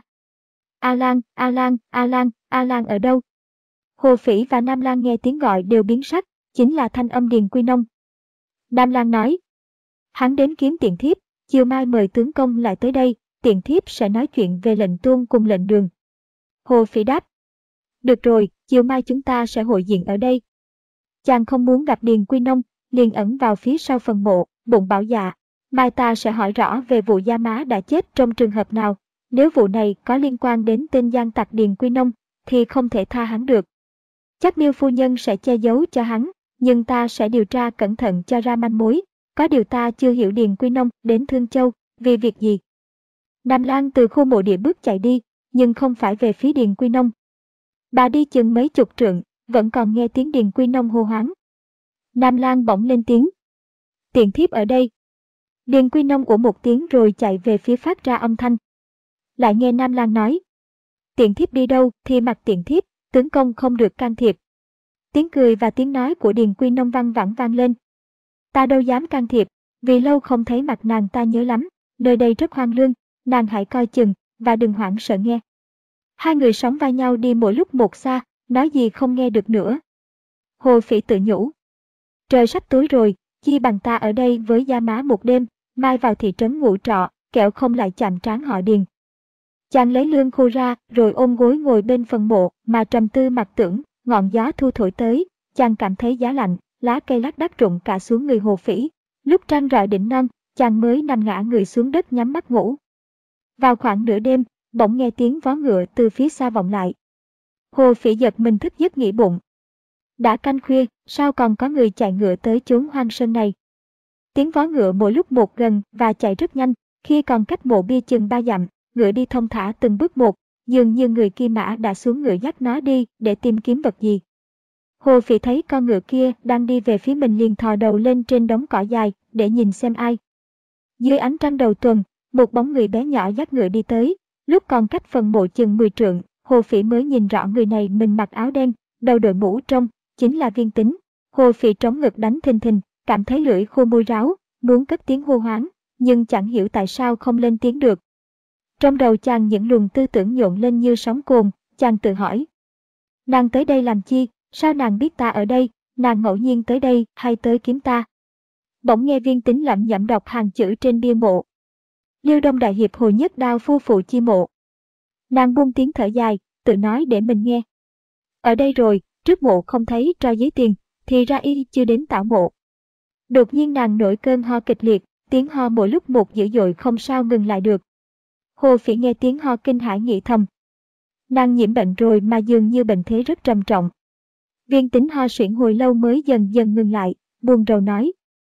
A Lang, A Lang, A Lang, A Lang ở đâu? Hồ Phỉ và Nam Lang nghe tiếng gọi đều biến sắc, chính là thanh âm Điền Quy Nông. Nam Lang nói, hắn đến kiếm tiện thiếp, chiều mai mời tướng công lại tới đây, tiện thiếp sẽ nói chuyện về lệnh Tuôn cùng lệnh Đường. Hồ Phỉ đáp, được rồi, chiều mai chúng ta sẽ hội diện ở đây. Chàng không muốn gặp Điền Quy Nông, liền ẩn vào phía sau phần mộ, bụng bảo dạ, mai ta sẽ hỏi rõ về vụ gia má đã chết trong trường hợp nào, nếu vụ này có liên quan đến tên gian tặc Điền Quy Nông, thì không thể tha hắn được. Chắc Miêu phu nhân sẽ che giấu cho hắn, nhưng ta sẽ điều tra cẩn thận cho ra manh mối, có điều ta chưa hiểu Điền Quy Nông đến Thương Châu, vì việc gì. Nam Lang từ khu mộ địa bước chạy đi, nhưng không phải về phía Điền Quy Nông. Bà đi chừng mấy chục trượng, vẫn còn nghe tiếng Điền Quy Nông hô hoáng. Nam Lang bỗng lên tiếng, tiện thiếp ở đây. Điền Quy Nông ủa một tiếng rồi chạy về phía phát ra âm thanh. Lại nghe Nam Lang nói, tiện thiếp đi đâu thì mặc tiện thiếp, tướng công không được can thiệp. Tiếng cười và tiếng nói của Điền Quy Nông văng vẳng vang lên. Ta đâu dám can thiệp, vì lâu không thấy mặt nàng ta nhớ lắm, nơi đây rất hoang lương, nàng hãy coi chừng, và đừng hoảng sợ nghe. Hai người sóng vai nhau đi mỗi lúc một xa, nói gì không nghe được nữa. Hồ Phỉ tự nhủ. Trời sắp tối rồi, chi bằng ta ở đây với Gia Má một đêm, mai vào thị trấn ngủ trọ, kẻo không lại chạm trán họ Điền. Chàng lấy lương khô ra, rồi ôm gối ngồi bên phần mộ, mà trầm tư mặc tưởng, ngọn gió thu thổi tới, chàng cảm thấy giá lạnh, lá cây lác đác rụng cả xuống người Hồ Phỉ. Lúc trăng rọi đỉnh non, chàng mới nằm ngã người xuống đất nhắm mắt ngủ. Vào khoảng nửa đêm, bỗng nghe tiếng vó ngựa từ phía xa vọng lại. Hồ Phỉ giật mình thức giấc nghĩ bụng. Đã canh khuya, sao còn có người chạy ngựa tới chốn hoang sơn này? Tiếng vó ngựa mỗi lúc một gần và chạy rất nhanh, khi còn cách mộ bia chừng ba dặm, ngựa đi thông thả từng bước một, dường như người kia mã đã xuống ngựa dắt nó đi để tìm kiếm vật gì. Hồ Phỉ thấy con ngựa kia đang đi về phía mình liền thò đầu lên trên đống cỏ dài để nhìn xem ai. Dưới ánh trăng đầu tuần, một bóng người bé nhỏ dắt ngựa đi tới, lúc còn cách phần mộ chừng mười trượng, Hồ Phỉ mới nhìn rõ người này mình mặc áo đen, đầu đội mũ trông, chính là Viên Tính. Hồ Phỉ trống ngực đánh thình thình, cảm thấy lưỡi khô môi ráo, muốn cất tiếng hô hoáng, nhưng chẳng hiểu tại sao không lên tiếng được. Trong đầu chàng những luồng tư tưởng nhộn lên như sóng cồn, chàng tự hỏi. Nàng tới đây làm chi, sao nàng biết ta ở đây, nàng ngẫu nhiên tới đây hay tới kiếm ta? Bỗng nghe Viên Tính lẩm nhẩm đọc hàng chữ trên bia mộ. Liêu Đông Đại Hiệp Hồ Nhất Đao phu phụ chi mộ. Nàng buông tiếng thở dài, tự nói để mình nghe. Ở đây rồi, trước mộ không thấy trao giấy tiền, thì ra y chưa đến tảo mộ. Đột nhiên nàng nổi cơn ho kịch liệt, tiếng ho mỗi lúc một dữ dội không sao ngừng lại được. Hồ Phỉ nghe tiếng ho kinh hãi nghĩ thầm. Nàng nhiễm bệnh rồi mà dường như bệnh thế rất trầm trọng. Viên Tính ho suyễn hồi lâu mới dần dần ngừng lại, buồn rầu nói.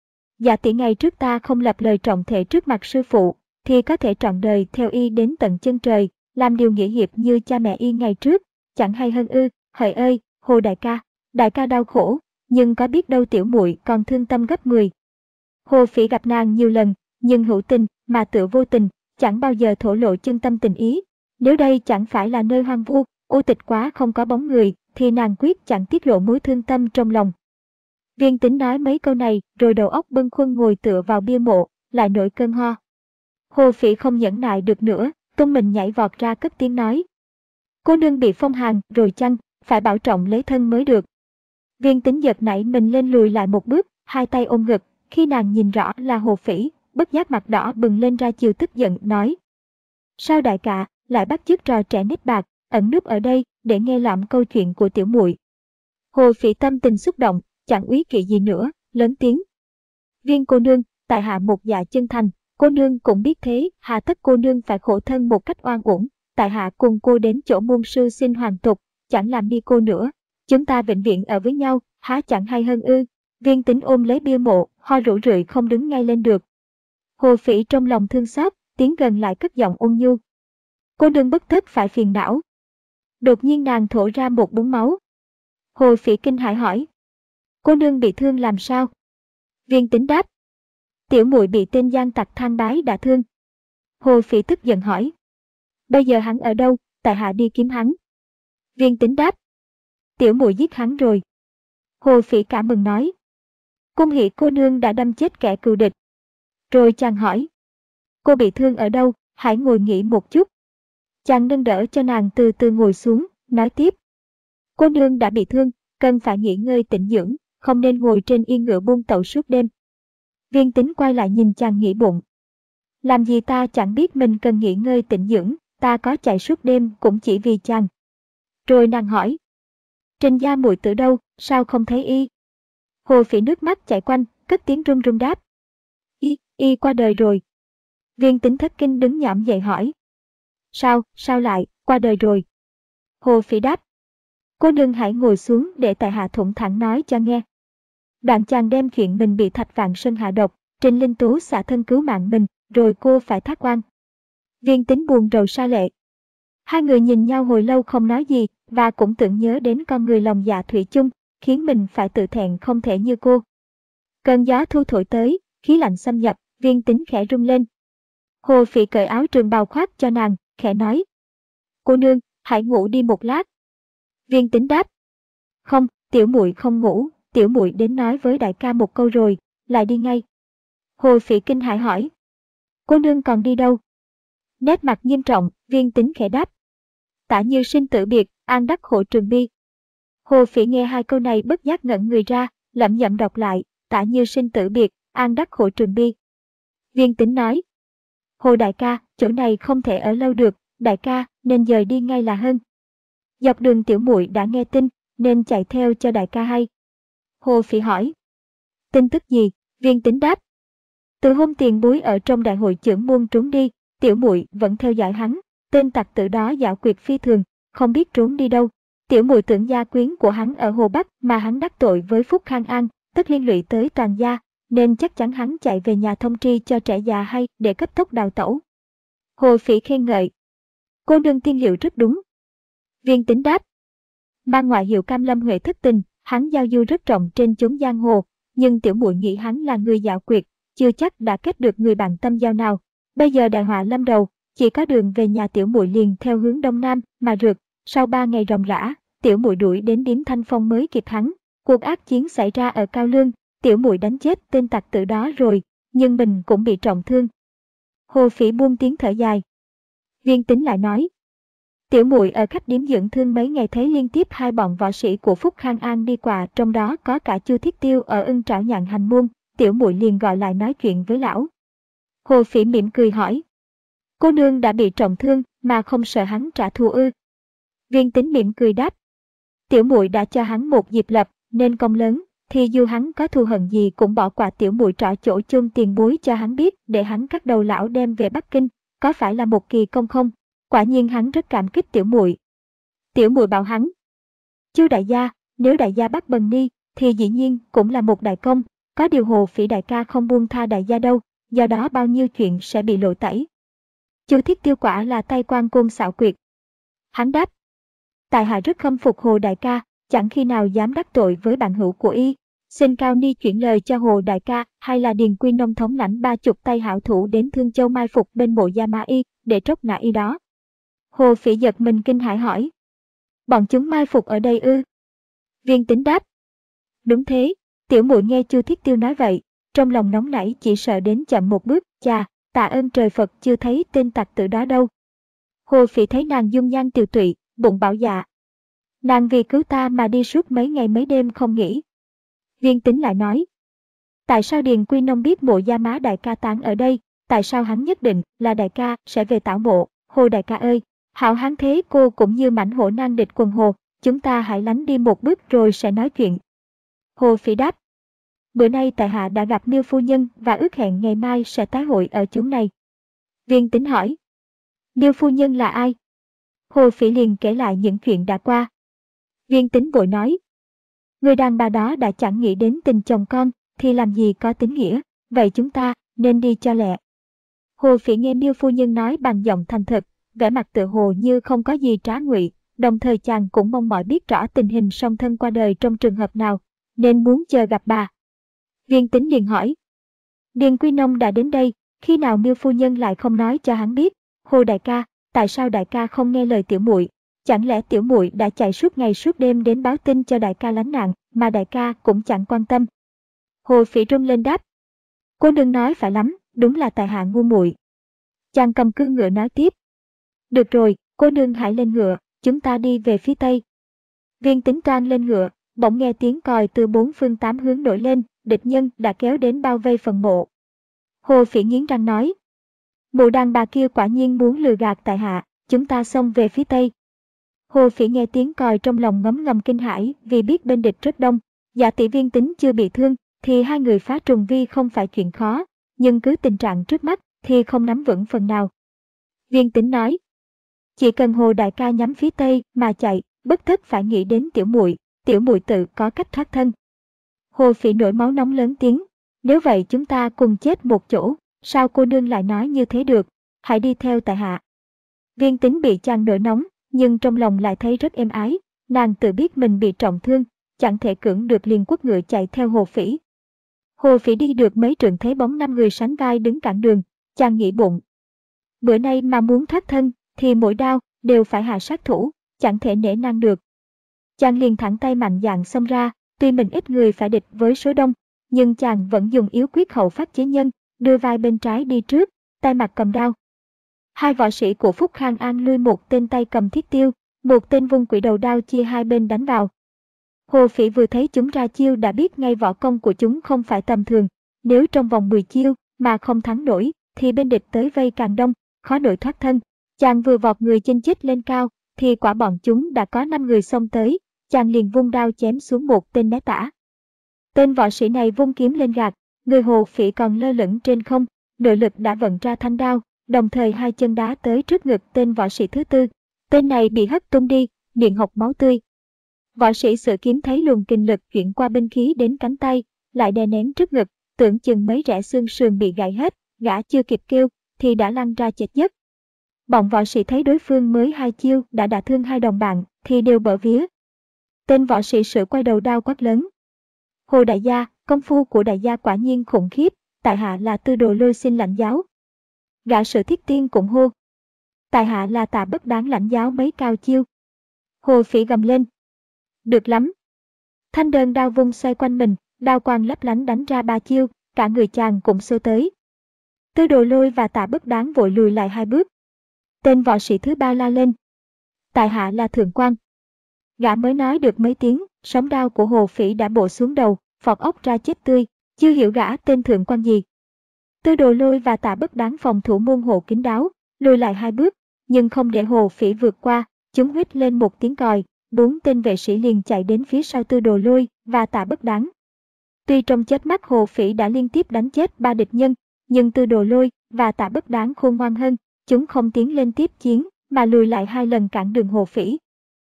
Dạ tỷ ngày trước ta không lập lời trọng thể trước mặt sư phụ, thì có thể trọn đời theo y đến tận chân trời, làm điều nghĩa hiệp như cha mẹ y ngày trước, chẳng hay hơn ư. Hỡi ơi, Hồ đại ca, đại ca đau khổ, nhưng có biết đâu tiểu muội còn thương tâm gấp mười. Hồ Phỉ gặp nàng nhiều lần, nhưng hữu tình mà tựa vô tình, chẳng bao giờ thổ lộ chân tâm tình ý. Nếu đây chẳng phải là nơi hoang vu, u tịch quá không có bóng người, thì nàng quyết chẳng tiết lộ mối thương tâm trong lòng. Viên Tính nói mấy câu này, rồi đầu óc bâng khuâng ngồi tựa vào bia mộ, lại nổi cơn ho. Hồ Phỉ không nhẫn nại được nữa, tung mình nhảy vọt ra cất tiếng nói. Cô nương bị phong hàn rồi chăng, phải bảo trọng lấy thân mới được. Viên Tính giật nảy mình lên lùi lại một bước, hai tay ôm ngực, khi nàng nhìn rõ là Hồ Phỉ, bất giác mặt đỏ bừng lên ra chiều tức giận, nói. Sao đại ca lại bắt chước trò trẻ nít bạc, ẩn núp ở đây để nghe lỏm câu chuyện của tiểu muội? Hồ Phỉ tâm tình xúc động, chẳng úy kỵ gì nữa, lớn tiếng. Viên cô nương, tại hạ một dạ chân thành, cô nương cũng biết thế, hà tất cô nương phải khổ thân một cách oan uổng, tại hạ cùng cô đến chỗ môn sư xin hoàn tục, chẳng làm ni cô nữa, chúng ta vĩnh viễn ở với nhau, há chẳng hay hơn ư? Viên Tính ôm lấy bia mộ, ho rũ rượi không đứng ngay lên được. Hồ Phỉ trong lòng thương xót, tiến gần lại cất giọng ôn nhu. Cô nương bất tất phải phiền não. Đột nhiên nàng thổ ra một búng máu. Hồ Phỉ kinh hãi hỏi. Cô nương bị thương làm sao? Viên Tính đáp. Tiểu muội bị tên gian tặc Thang Bái đả thương. Hồ Phỉ tức giận hỏi. Bây giờ hắn ở đâu, tại hạ đi kiếm hắn. Viên Tính đáp. Tiểu muội giết hắn rồi. Hồ Phỉ cảm mừng nói. Cung hỷ cô nương đã đâm chết kẻ cừu địch. Rồi chàng hỏi. Cô bị thương ở đâu, hãy ngồi nghỉ một chút. Chàng nâng đỡ cho nàng từ từ ngồi xuống, nói tiếp. Cô nương đã bị thương, cần phải nghỉ ngơi tĩnh dưỡng, không nên ngồi trên yên ngựa buôn tẩu suốt đêm. Viên Tính quay lại nhìn chàng nghĩ bụng. Làm gì ta chẳng biết mình cần nghỉ ngơi tĩnh dưỡng, ta có chạy suốt đêm cũng chỉ vì chàng. Rồi nàng hỏi. Trình gia muội từ đâu, sao không thấy y? Hồ Phỉ nước mắt chảy quanh, cất tiếng run run đáp. Y, y qua đời rồi. Viên Tính thất kinh đứng nhõm dậy hỏi. Sao, sao lại, qua đời rồi? Hồ Phỉ đáp. Cô nương hãy ngồi xuống để tại hạ thủng thẳng nói cho nghe. Đoạn chàng đem chuyện mình bị Thạch Vạn Sơn hạ độc, Trình Linh Tú xả thân cứu mạng mình, rồi cô phải thác oan. Viên Tính buồn rầu sa lệ. Hai người nhìn nhau hồi lâu không nói gì, và cũng tưởng nhớ đến con người lòng dạ thủy chung, khiến mình phải tự thẹn không thể như cô. Cơn gió thu thổi tới, khí lạnh xâm nhập, Viên Tính khẽ rung lên. Hồ Phỉ cởi áo trường bào khoác cho nàng, khẽ nói. Cô nương, hãy ngủ đi một lát. Viên Tính đáp. Không, tiểu muội không ngủ, tiểu muội đến nói với đại ca một câu rồi, lại đi ngay. Hồ Phỉ kinh hãi hỏi. Cô nương còn đi đâu? Nét mặt nghiêm trọng, Viên Tính khẽ đáp. Tả Như sinh tử biệt, an đắc hộ trường bi. Hồ Phỉ nghe hai câu này bất giác ngẩn người ra, lẩm nhẩm đọc lại, Tả Như sinh tử biệt, an đắc hộ trường bi. Viên Tính nói. Hồ đại ca, chỗ này không thể ở lâu được, đại ca nên dời đi ngay là hơn. Dọc đường tiểu muội đã nghe tin, nên chạy theo cho đại ca hay. Hồ Phỉ hỏi. Tin tức gì? Viên Tính đáp. Từ hôm tiền bối ở trong đại hội chưởng môn trốn đi, tiểu muội vẫn theo dõi hắn, tên tặc tử đó dạo quyệt phi thường, không biết trốn đi đâu. Tiểu muội tưởng gia quyến của hắn ở Hồ Bắc mà hắn đắc tội với Phúc Khang An, tất liên lụy tới toàn gia, nên chắc chắn hắn chạy về nhà thông tri cho trẻ già hay để cấp tốc đào tẩu. Hồ Phỉ khen ngợi. Cô nương tiên liệu rất đúng. Viên Tính đáp. Ban ngoại hiệu Cam Lâm Huệ thất tình, hắn giao du rất rộng trên chốn giang hồ, nhưng tiểu muội nghĩ hắn là người dạo quyệt, chưa chắc đã kết được người bạn tâm giao nào. Bây giờ đại họa lâm đầu, chỉ có đường về nhà tiểu muội liền theo hướng đông nam mà rượt. Sau ba ngày ròng rã, tiểu muội đuổi đến điếm Thanh Phong mới kịp hắn. Cuộc ác chiến xảy ra ở Cao Lương, tiểu muội đánh chết tên tặc tử đó rồi, nhưng mình cũng bị trọng thương. Hồ Phỉ buông tiếng thở dài. Viên Tính lại nói. Tiểu muội ở khách điếm dưỡng thương mấy ngày thấy liên tiếp hai bọn võ sĩ của Phúc Khang An đi qua, trong đó có cả Chu Thiết Tiêu ở Ưng Trảo Nhạn hành môn, tiểu muội liền gọi lại nói chuyện với lão. Hồ Phỉ mỉm cười hỏi. Cô nương đã bị trọng thương mà không sợ hắn trả thù ư? Viên Tính mỉm cười đáp. Tiểu muội đã cho hắn một dịp lập nên công lớn, thì dù hắn có thù hận gì cũng bỏ qua tiểu muội trỏ chỗ chôn tiền bối cho hắn biết để hắn cắt đầu lão đem về Bắc Kinh, có phải là một kỳ công không? Quả nhiên hắn rất cảm kích tiểu muội. Tiểu muội bảo hắn. Chu đại gia, nếu đại gia bắt Bần Ni thì dĩ nhiên cũng là một đại công, có điều Hồ Phỉ đại ca không buông tha đại gia đâu, do đó bao nhiêu chuyện sẽ bị lộ tẩy. Chu Thiết Tiêu quả là tay quan côn xảo quyệt. Hắn đáp. Tại hạ rất khâm phục Hồ đại ca, chẳng khi nào dám đắc tội với bạn hữu của y. Xin Cao Ni chuyển lời cho Hồ đại ca hay là Điền Quy Nông thống lãnh ba chục tay hảo thủ đến Thương Châu mai phục bên mộ Gia Ma Y để tróc nã y đó. Hồ Phỉ giật mình kinh hãi hỏi. Bọn chúng mai phục ở đây ư? Viên Tính đáp. Đúng thế, tiểu muội nghe Chu Thiết Tiêu nói vậy, trong lòng nóng nảy chỉ sợ đến chậm một bước, chà, tạ ơn trời Phật chưa thấy tên tặc tử đó đâu. Hồ Phỉ thấy nàng dung nhan tiều tụy, bụng bảo dạ. Nàng vì cứu ta mà đi suốt mấy ngày mấy đêm không nghỉ. Viên Tính lại nói. Tại sao Điền Quy Nông biết mộ Gia Má đại ca táng ở đây, tại sao hắn nhất định là đại ca sẽ về tảo mộ? Hồ đại ca ơi, hảo hán thế cô cũng như mãnh hổ nan địch quần hồ, chúng ta hãy lánh đi một bước rồi sẽ nói chuyện. Hồ Phỉ đáp. Bữa nay tại hạ đã gặp Miêu phu nhân và ước hẹn ngày mai sẽ tái hội ở chốn này. Viên Tính hỏi. Miêu phu nhân là ai? Hồ Phỉ liền kể lại những chuyện đã qua. Viên Tính vội nói. Người đàn bà đó đã chẳng nghĩ đến tình chồng con, thì làm gì có tính nghĩa, vậy chúng ta nên đi cho lẹ. Hồ Phỉ nghe Miêu phu nhân nói bằng giọng thành thực, vẻ mặt tựa hồ như không có gì trá ngụy, đồng thời chàng cũng mong mỏi biết rõ tình hình song thân qua đời trong trường hợp nào, nên muốn chờ gặp bà. Viên Tính liền hỏi. Điền Quy Nông đã đến đây, khi nào Miêu phu nhân lại không nói cho hắn biết? Hồ đại ca, tại sao đại ca không nghe lời tiểu muội? Chẳng lẽ tiểu muội đã chạy suốt ngày suốt đêm đến báo tin cho đại ca lánh nạn, mà đại ca cũng chẳng quan tâm? Hồ Phỉ rung lên đáp. Cô đừng nói phải lắm, đúng là tại hạ ngu muội. Chàng cầm cương ngựa nói tiếp. Được rồi, cô nương hãy lên ngựa, chúng ta đi về phía tây. Viên Tính toan lên ngựa, bỗng nghe tiếng còi từ bốn phương tám hướng nổi lên, địch nhân đã kéo đến bao vây phần mộ. Hồ Phỉ nghiến răng nói. Mụ đàn bà kia quả nhiên muốn lừa gạt tại hạ, chúng ta xông về phía tây. Hồ Phỉ nghe tiếng còi trong lòng ngấm ngầm kinh hãi vì biết bên địch rất đông. Giả tỷ Viên Tính chưa bị thương thì hai người phá trùng vi không phải chuyện khó, nhưng cứ tình trạng trước mắt thì không nắm vững phần nào. Viên Tính nói. Chỉ cần Hồ đại ca nhắm phía tây mà chạy, bất tất phải nghĩ đến tiểu muội, tiểu muội tự có cách thoát thân. Hồ Phỉ nổi máu nóng lớn tiếng. Nếu vậy chúng ta cùng chết một chỗ, sao cô nương lại nói như thế được, hãy đi theo tại hạ. Viên Tính bị chàng nổi nóng, nhưng trong lòng lại thấy rất êm ái, nàng tự biết mình bị trọng thương, chẳng thể cưỡng được liền quất ngựa chạy theo Hồ Phỉ. Hồ Phỉ đi được mấy trượng thấy bóng năm người sánh vai đứng cản đường, chàng nghĩ bụng. Bữa nay mà muốn thoát thân, thì mỗi đao đều phải hạ sát thủ, chẳng thể nể nang được. Chàng liền thẳng tay mạnh dạn xông ra, tuy mình ít người phải địch với số đông, nhưng chàng vẫn dùng yếu quyết hậu phát chế nhân, đưa vai bên trái đi trước, tay mặt cầm đao. Hai võ sĩ của Phúc Khang An lui một tên tay cầm thiết tiêu, một tên vung quỷ đầu đao chia hai bên đánh vào. Hồ Phỉ vừa thấy chúng ra chiêu đã biết ngay võ công của chúng không phải tầm thường, nếu trong vòng mười chiêu mà không thắng nổi, thì bên địch tới vây càng đông, khó nổi thoát thân. Chàng vừa vọt người chênh chích lên cao, thì quả bọn chúng đã có năm người xông tới, chàng liền vung đao chém xuống một tên né tả. Tên võ sĩ này vung kiếm lên gạt, người Hồ Phỉ còn lơ lửng trên không, nội lực đã vận ra thanh đao, đồng thời hai chân đá tới trước ngực tên võ sĩ thứ tư. Tên này bị hất tung đi, miệng hộc máu tươi. Võ sĩ Sử Kiếm thấy luồng kình lực chuyển qua binh khí đến cánh tay, lại đè nén trước ngực, tưởng chừng mấy rẽ xương sườn bị gãy hết, gã chưa kịp kêu, thì đã lăn ra chết giấc. Bọn võ sĩ thấy đối phương mới hai chiêu đã đả thương hai đồng bạn, thì đều bở vía. Tên võ sĩ Sử quay đầu đao quát lớn: Hồ đại gia, công phu của đại gia quả nhiên khủng khiếp, tại hạ là Tư Đồ Lôi xin lãnh giáo. Gã Sử Thiết Tiên cũng hô: tại hạ là Tạ Bất Đáng lãnh giáo mấy cao chiêu. Hồ Phỉ gầm lên: được lắm. Thanh đơn đao vung xoay quanh mình, đao quang lấp lánh đánh ra ba chiêu, cả người chàng cũng xô tới. Tư Đồ Lôi và Tạ Bất Đáng vội lùi lại hai bước. Tên võ sĩ thứ ba la lên: tại hạ là Thượng Quan. Gã mới nói được mấy tiếng, sóng đao của Hồ Phỉ đã bổ xuống đầu, phọt óc ra chết tươi, chưa hiểu gã tên Thượng Quan gì. Tư Đồ Lôi và Tạ Bất Đáng phòng thủ môn hộ kín đáo, lùi lại hai bước, nhưng không để Hồ Phỉ vượt qua, chúng huýt lên một tiếng còi, bốn tên vệ sĩ liền chạy đến phía sau Tư Đồ Lôi và Tạ Bất Đáng. Tuy trong chớp mắt Hồ Phỉ đã liên tiếp đánh chết ba địch nhân, nhưng Tư Đồ Lôi và Tạ Bất Đáng khôn ngoan hơn, chúng không tiến lên tiếp chiến, mà lùi lại hai lần cản đường Hồ Phỉ.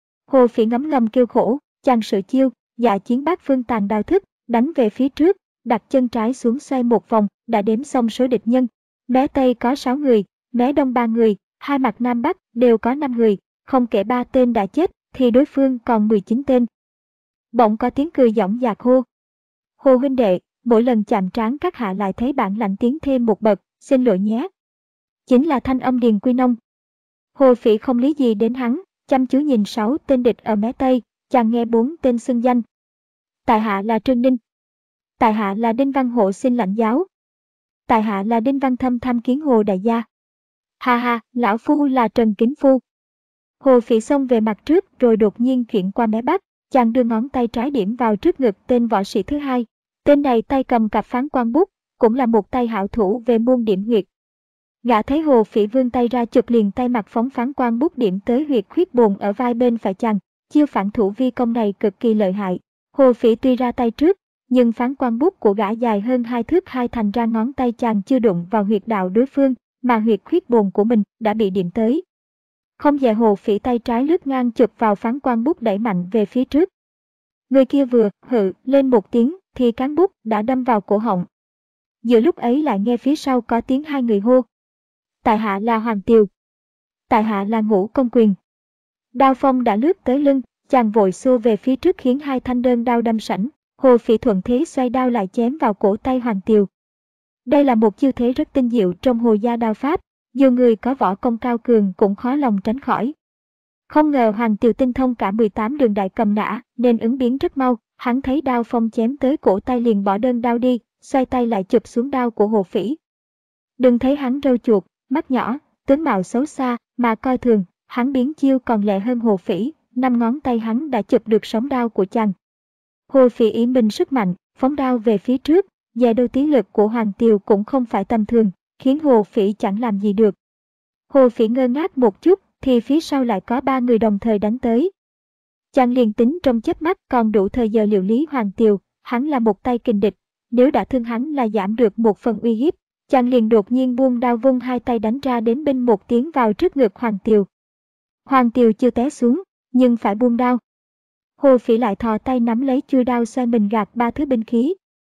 Hồ Phỉ ngấm ngầm kêu khổ, chàng sửa chiêu, dạ chiến bát phương tàn đao thức, đánh về phía trước, đặt chân trái xuống xoay một vòng, đã đếm xong số địch nhân. Mé Tây có sáu người, mé Đông ba người, hai mặt Nam Bắc đều có năm người, không kể ba tên đã chết, thì đối phương còn mười chín tên. Bỗng có tiếng cười giọng dạc hô: Hồ huynh đệ, mỗi lần chạm trán các hạ lại thấy bản lãnh tiến thêm một bậc, xin lỗi nhé. Chính là thanh âm Điền Quy Nông. Hồ Phỉ không lý gì đến hắn, chăm chú nhìn sáu tên địch ở mé Tây, chàng nghe bốn tên xưng danh. Tại hạ là Trương Ninh. Tại hạ là Đinh Văn Hộ xin lãnh giáo. Tại hạ là Đinh Văn Thâm tham kiến Hồ đại gia. Ha ha, lão phu là Trần Kính Phu. Hồ Phỉ xông về mặt trước rồi đột nhiên chuyển qua mé Bắc, chàng đưa ngón tay trái điểm vào trước ngực tên võ sĩ thứ hai. Tên này tay cầm cặp phán quan bút, cũng là một tay hảo thủ về môn điểm huyệt. Gã thấy Hồ Phỉ vươn tay ra chụp liền tay mặt phóng phán quan bút điểm tới huyệt khuyết bồn ở vai bên phải chàng. Chiêu phản thủ vi công này cực kỳ lợi hại. Hồ Phỉ tuy ra tay trước, nhưng phán quan bút của gã dài hơn hai thước hai, thành ra ngón tay chàng chưa đụng vào huyệt đạo đối phương, mà huyệt khuyết bồn của mình đã bị điểm tới. Không dè Hồ Phỉ tay trái lướt ngang chụp vào phán quan bút đẩy mạnh về phía trước. Người kia vừa hự lên một tiếng thì cán bút đã đâm vào cổ họng. Giữa lúc ấy lại nghe phía sau có tiếng hai người hô: tại hạ là Hoàng Tiều. Tại hạ là Ngũ Công Quyền. Đao phong đã lướt tới lưng, chàng vội xô về phía trước khiến hai thanh đơn đao đâm sẵn. Hồ Phỉ thuận thế xoay đao lại chém vào cổ tay Hoàng Tiều. Đây là một chiêu thế rất tinh diệu trong Hồ gia đao pháp, dù người có võ công cao cường cũng khó lòng tránh khỏi. Không ngờ Hoàng Tiều tinh thông cả mười tám đường đại cầm nã nên ứng biến rất mau, hắn thấy đao phong chém tới cổ tay liền bỏ đơn đao đi, xoay tay lại chụp xuống đao của Hồ Phỉ. Đừng thấy hắn râu chuột, mắt nhỏ, tướng mạo xấu xa mà coi thường, hắn biến chiêu còn lẹ hơn Hồ Phỉ, năm ngón tay hắn đã chụp được sóng đao của chàng. Hồ Phỉ ý mình sức mạnh, phóng đao về phía trước, dè đôi tí lực của Hoàng Tiều cũng không phải tầm thường, khiến Hồ Phỉ chẳng làm gì được. Hồ Phỉ ngơ ngác một chút, thì phía sau lại có ba người đồng thời đánh tới. Chàng liền tính trong chớp mắt còn đủ thời giờ liệu lý Hoàng Tiều, hắn là một tay kình địch, nếu đã thương hắn là giảm được một phần uy hiếp. Chàng liền đột nhiên buông đao vung hai tay đánh ra đến bên một tiếng vào trước ngực Hoàng Tiều. Hoàng Tiều chưa té xuống, nhưng phải buông đao. Hồ Phỉ lại thò tay nắm lấy chuôi đao xoay mình gạt ba thứ binh khí.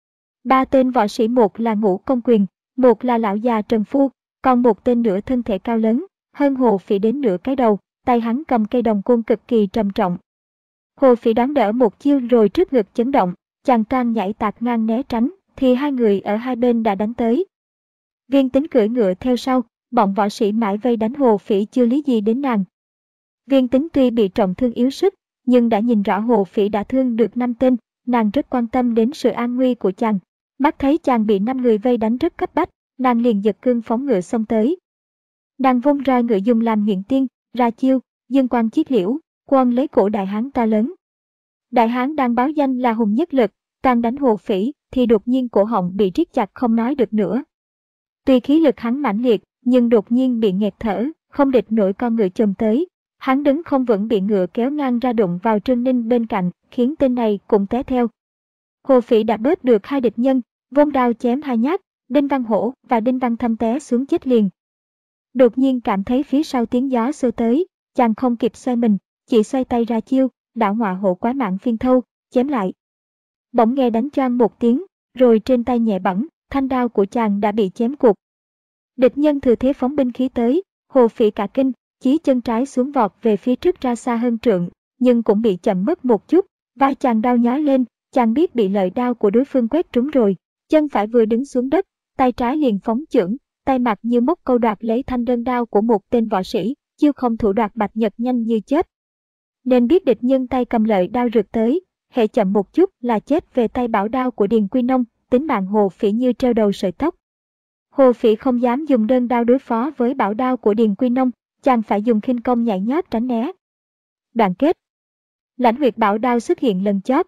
Ba tên võ sĩ, một là Ngũ Công Quyền, một là lão già Trần Phu, còn một tên nữa thân thể cao lớn, hơn Hồ Phỉ đến nửa cái đầu, tay hắn cầm cây đồng côn cực kỳ trầm trọng. Hồ Phỉ đón đỡ một chiêu rồi trước ngực chấn động, chàng toan nhảy tạt ngang né tránh, thì hai người ở hai bên đã đánh tới. Viên Tính cưỡi ngựa theo sau, bọn võ sĩ mãi vây đánh Hồ Phỉ chưa lý gì đến nàng. Viên Tính tuy bị trọng thương yếu sức, nhưng đã nhìn rõ Hồ Phỉ đã thương được năm tên, nàng rất quan tâm đến sự an nguy của chàng. Mắt thấy chàng bị năm người vây đánh rất cấp bách, nàng liền giật cương phóng ngựa xông tới. Nàng vung roi ngựa dùng làm nhuyễn tiên, ra chiêu, dương quang chiết liễu, quăng lấy cổ đại hán to lớn. Đại hán đang báo danh là hùng nhất lực, càng đánh Hồ Phỉ thì đột nhiên cổ họng bị riết chặt không nói được nữa. Tuy khí lực hắn mãnh liệt, nhưng đột nhiên bị nghẹt thở, không địch nổi con ngựa chồm tới. Hắn đứng không vững bị ngựa kéo ngang ra đụng vào Trương Ninh bên cạnh, khiến tên này cũng té theo. Hồ Phỉ đã bớt được hai địch nhân, vung đao chém hai nhát, Đinh Văn Hổ và Đinh Văn Thâm té xuống chết liền. Đột nhiên cảm thấy phía sau tiếng gió xô tới, chàng không kịp xoay mình, chỉ xoay tay ra chiêu, đảo ngọa hộ quái mạng phiên thâu, chém lại. Bỗng nghe đánh choang một tiếng, rồi trên tay nhẹ bẫng, thanh đao của chàng đã bị chém cụt. Địch nhân thừa thế phóng binh khí tới, Hồ Phỉ cả kinh, chí chân trái xuống vọt về phía trước ra xa hơn trượng, nhưng cũng bị chậm mất một chút, vai chàng đau nhói lên, chàng biết bị lợi đao của đối phương quét trúng rồi, chân phải vừa đứng xuống đất, tay trái liền phóng chưởng, tay mặt như móc câu đoạt lấy thanh đơn đao của một tên võ sĩ, chiêu không thủ đoạt bạch nhật nhanh như chớp. Nên biết địch nhân tay cầm lợi đao rượt tới, hệ chậm một chút là chết về tay bảo đao của Điền Quy Nông, tính mạng Hồ Phỉ như treo đầu sợi tóc. Hồ Phỉ không dám dùng đơn đao đối phó với bảo đao của Điền Quy Nông, chàng phải dùng khinh công nhảy nhót tránh né. Đoạn kết. Lãnh huyệt bảo đao xuất hiện lần chót.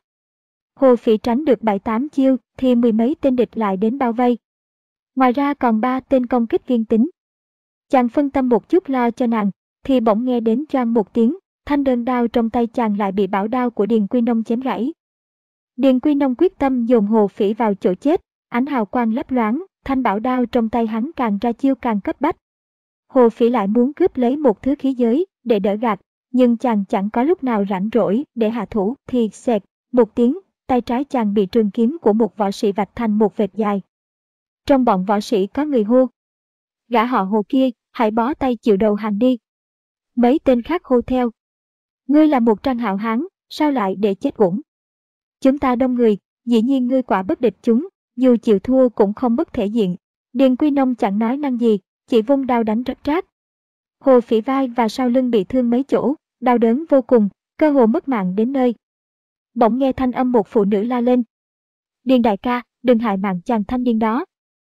Hồ Phỉ tránh được bảy tám chiêu thì mười mấy tên địch lại đến bao vây. Ngoài ra còn ba tên công kích viên tính. Chàng phân tâm một chút lo cho nàng, thì bỗng nghe đến choang một tiếng, thanh đơn đao trong tay chàng lại bị bảo đao của Điền Quy Nông chém gãy. Điền Quy Nông quyết tâm dồn Hồ Phỉ vào chỗ chết, ánh hào quang lấp loáng, thanh bảo đao trong tay hắn càng ra chiêu càng cấp bách. Hồ Phỉ lại muốn cướp lấy một thứ khí giới để đỡ gạt, nhưng chàng chẳng có lúc nào rảnh rỗi để hạ thủ thì xẹt một tiếng, tay trái chàng bị trường kiếm của một võ sĩ vạch thành một vệt dài. Trong bọn võ sĩ có người hô: "Gã họ Hồ kia, hãy bó tay chịu đầu hàng đi." Mấy tên khác hô theo: "Ngươi là một trang hảo hán, sao lại để chết uổng? Chúng ta đông người, dĩ nhiên ngươi quả bất địch chúng, dù chịu thua cũng không mất thể diện." Điền Quy Nông chẳng nói năng gì, chỉ vung đao đánh rách rát. Hồ Phỉ vai và sau lưng bị thương mấy chỗ, đau đớn vô cùng, cơ hồ mất mạng đến nơi. Bỗng nghe thanh âm một phụ nữ la lên: "Điền đại ca, đừng hại mạng chàng thanh niên đó."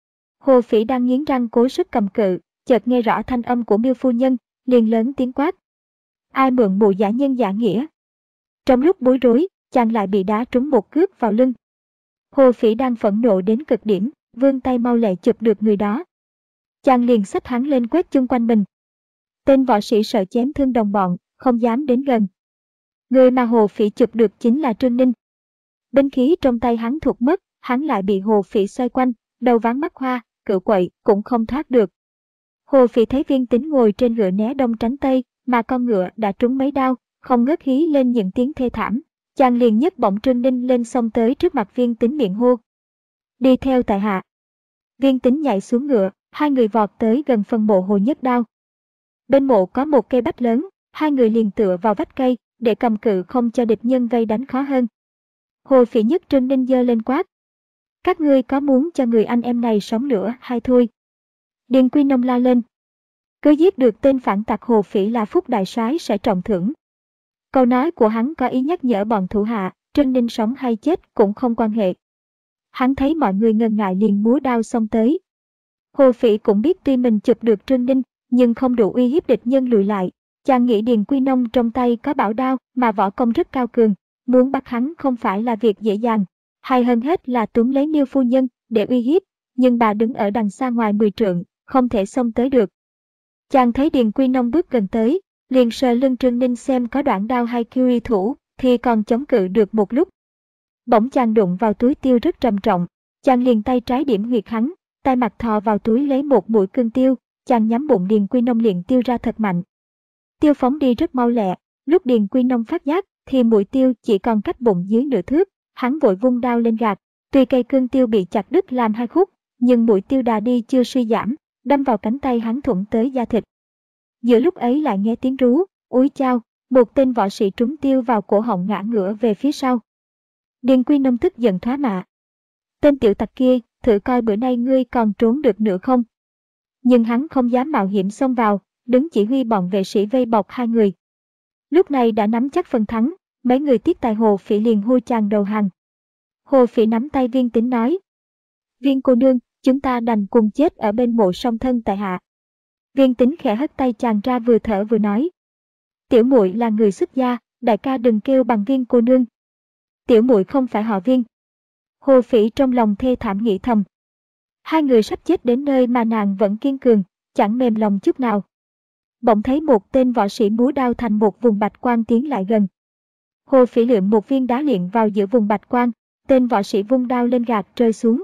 Hồ Phỉ đang nghiến răng cố sức cầm cự, chợt nghe rõ thanh âm của Miêu phu nhân, liền lớn tiếng quát: "Ai mượn mụ giả nhân giả nghĩa?" Trong lúc bối rối, chàng lại bị đá trúng một cước vào lưng. Hồ Phỉ đang phẫn nộ đến cực điểm, vươn tay mau lẹ chụp được người đó. Chàng liền xách hắn lên quét chung quanh mình. Tên võ sĩ sợ chém thương đồng bọn, không dám đến gần. Người mà Hồ Phỉ chụp được chính là Trương Ninh. Binh khí trong tay hắn thụt mất, hắn lại bị Hồ Phỉ xoay quanh, đầu ván mắt hoa, cự quậy cũng không thoát được. Hồ Phỉ thấy Viên Tính ngồi trên ngựa né đông tránh tây, mà con ngựa đã trúng mấy đao, không ngớt hí lên những tiếng thê thảm. Chàng liền nhấc bổng Trương Ninh lên xông tới trước mặt Viên Tính miệng hô: "Đi theo tại hạ." Viên Tính nhảy xuống ngựa, hai người vọt tới gần phần mộ Hồ Nhất Đao. Bên mộ có một cây bách lớn, hai người liền tựa vào vách cây để cầm cự không cho địch nhân vây đánh khó hơn. Hồ Phỉ nhấc Trương Ninh giơ lên quát: "Các ngươi có muốn cho người anh em này sống nữa hay thôi?" Điền Quy Nông la lên: "Cứ giết được tên phản tặc Hồ Phỉ là Phúc đại soái sẽ trọng thưởng." Câu nói của hắn có ý nhắc nhở bọn thủ hạ, Trương Ninh sống hay chết cũng không quan hệ. Hắn thấy mọi người ngần ngại liền múa đao xông tới. Hồ Phỉ cũng biết tuy mình chụp được Trương Ninh, nhưng không đủ uy hiếp địch nhân lùi lại. Chàng nghĩ Điền Quy Nông trong tay có bảo đao mà võ công rất cao cường, muốn bắt hắn không phải là việc dễ dàng. Hay hơn hết là túm lấy Miêu phu nhân để uy hiếp, nhưng bà đứng ở đằng xa ngoài mười trượng, không thể xông tới được. Chàng thấy Điền Quy Nông bước gần tới, liền sờ lưng Trương Ninh xem có đoạn đao hay kiêu thủ, thì còn chống cự được một lúc. Bỗng chàng đụng vào túi tiêu rất trầm trọng, chàng liền tay trái điểm huyệt hắn, tay mặt thò vào túi lấy một mũi cương tiêu, chàng nhắm bụng Điền Quy Nông liền tiêu ra thật mạnh. Tiêu phóng đi rất mau lẹ, lúc Điền Quy Nông phát giác thì mũi tiêu chỉ còn cách bụng dưới nửa thước, hắn vội vung đao lên gạt, tuy cây cương tiêu bị chặt đứt làm hai khúc, nhưng mũi tiêu đà đi chưa suy giảm, đâm vào cánh tay hắn thủng tới da thịt. Giữa lúc ấy lại nghe tiếng rú, úi chao, một tên võ sĩ trúng tiêu vào cổ họng ngã ngửa về phía sau. Điền Quy Nông tức giận thoá mạ: "Tên tiểu tặc kia, thử coi bữa nay ngươi còn trốn được nữa không?" Nhưng hắn không dám mạo hiểm xông vào, đứng chỉ huy bọn vệ sĩ vây bọc hai người. Lúc này đã nắm chắc phần thắng, mấy người tiếp tài Hồ Phỉ liền hô chàng đầu hàng. Hồ Phỉ nắm tay Viên Tính nói: Viên cô nương, chúng ta đành cùng chết ở bên mộ song thân tại hạ. Viên Tính khẽ hất tay chàng ra vừa thở vừa nói. Tiểu muội là người xuất gia, đại ca đừng kêu bằng Viên cô nương. Tiểu muội không phải họ Viên. Hồ Phỉ trong lòng thê thảm nghĩ thầm. Hai người sắp chết đến nơi mà nàng vẫn kiên cường, chẳng mềm lòng chút nào. Bỗng thấy một tên võ sĩ múa đao thành một vùng bạch quang tiến lại gần. Hồ Phỉ lượm một viên đá liệng vào giữa vùng bạch quang, tên võ sĩ vung đao lên gạt rơi xuống.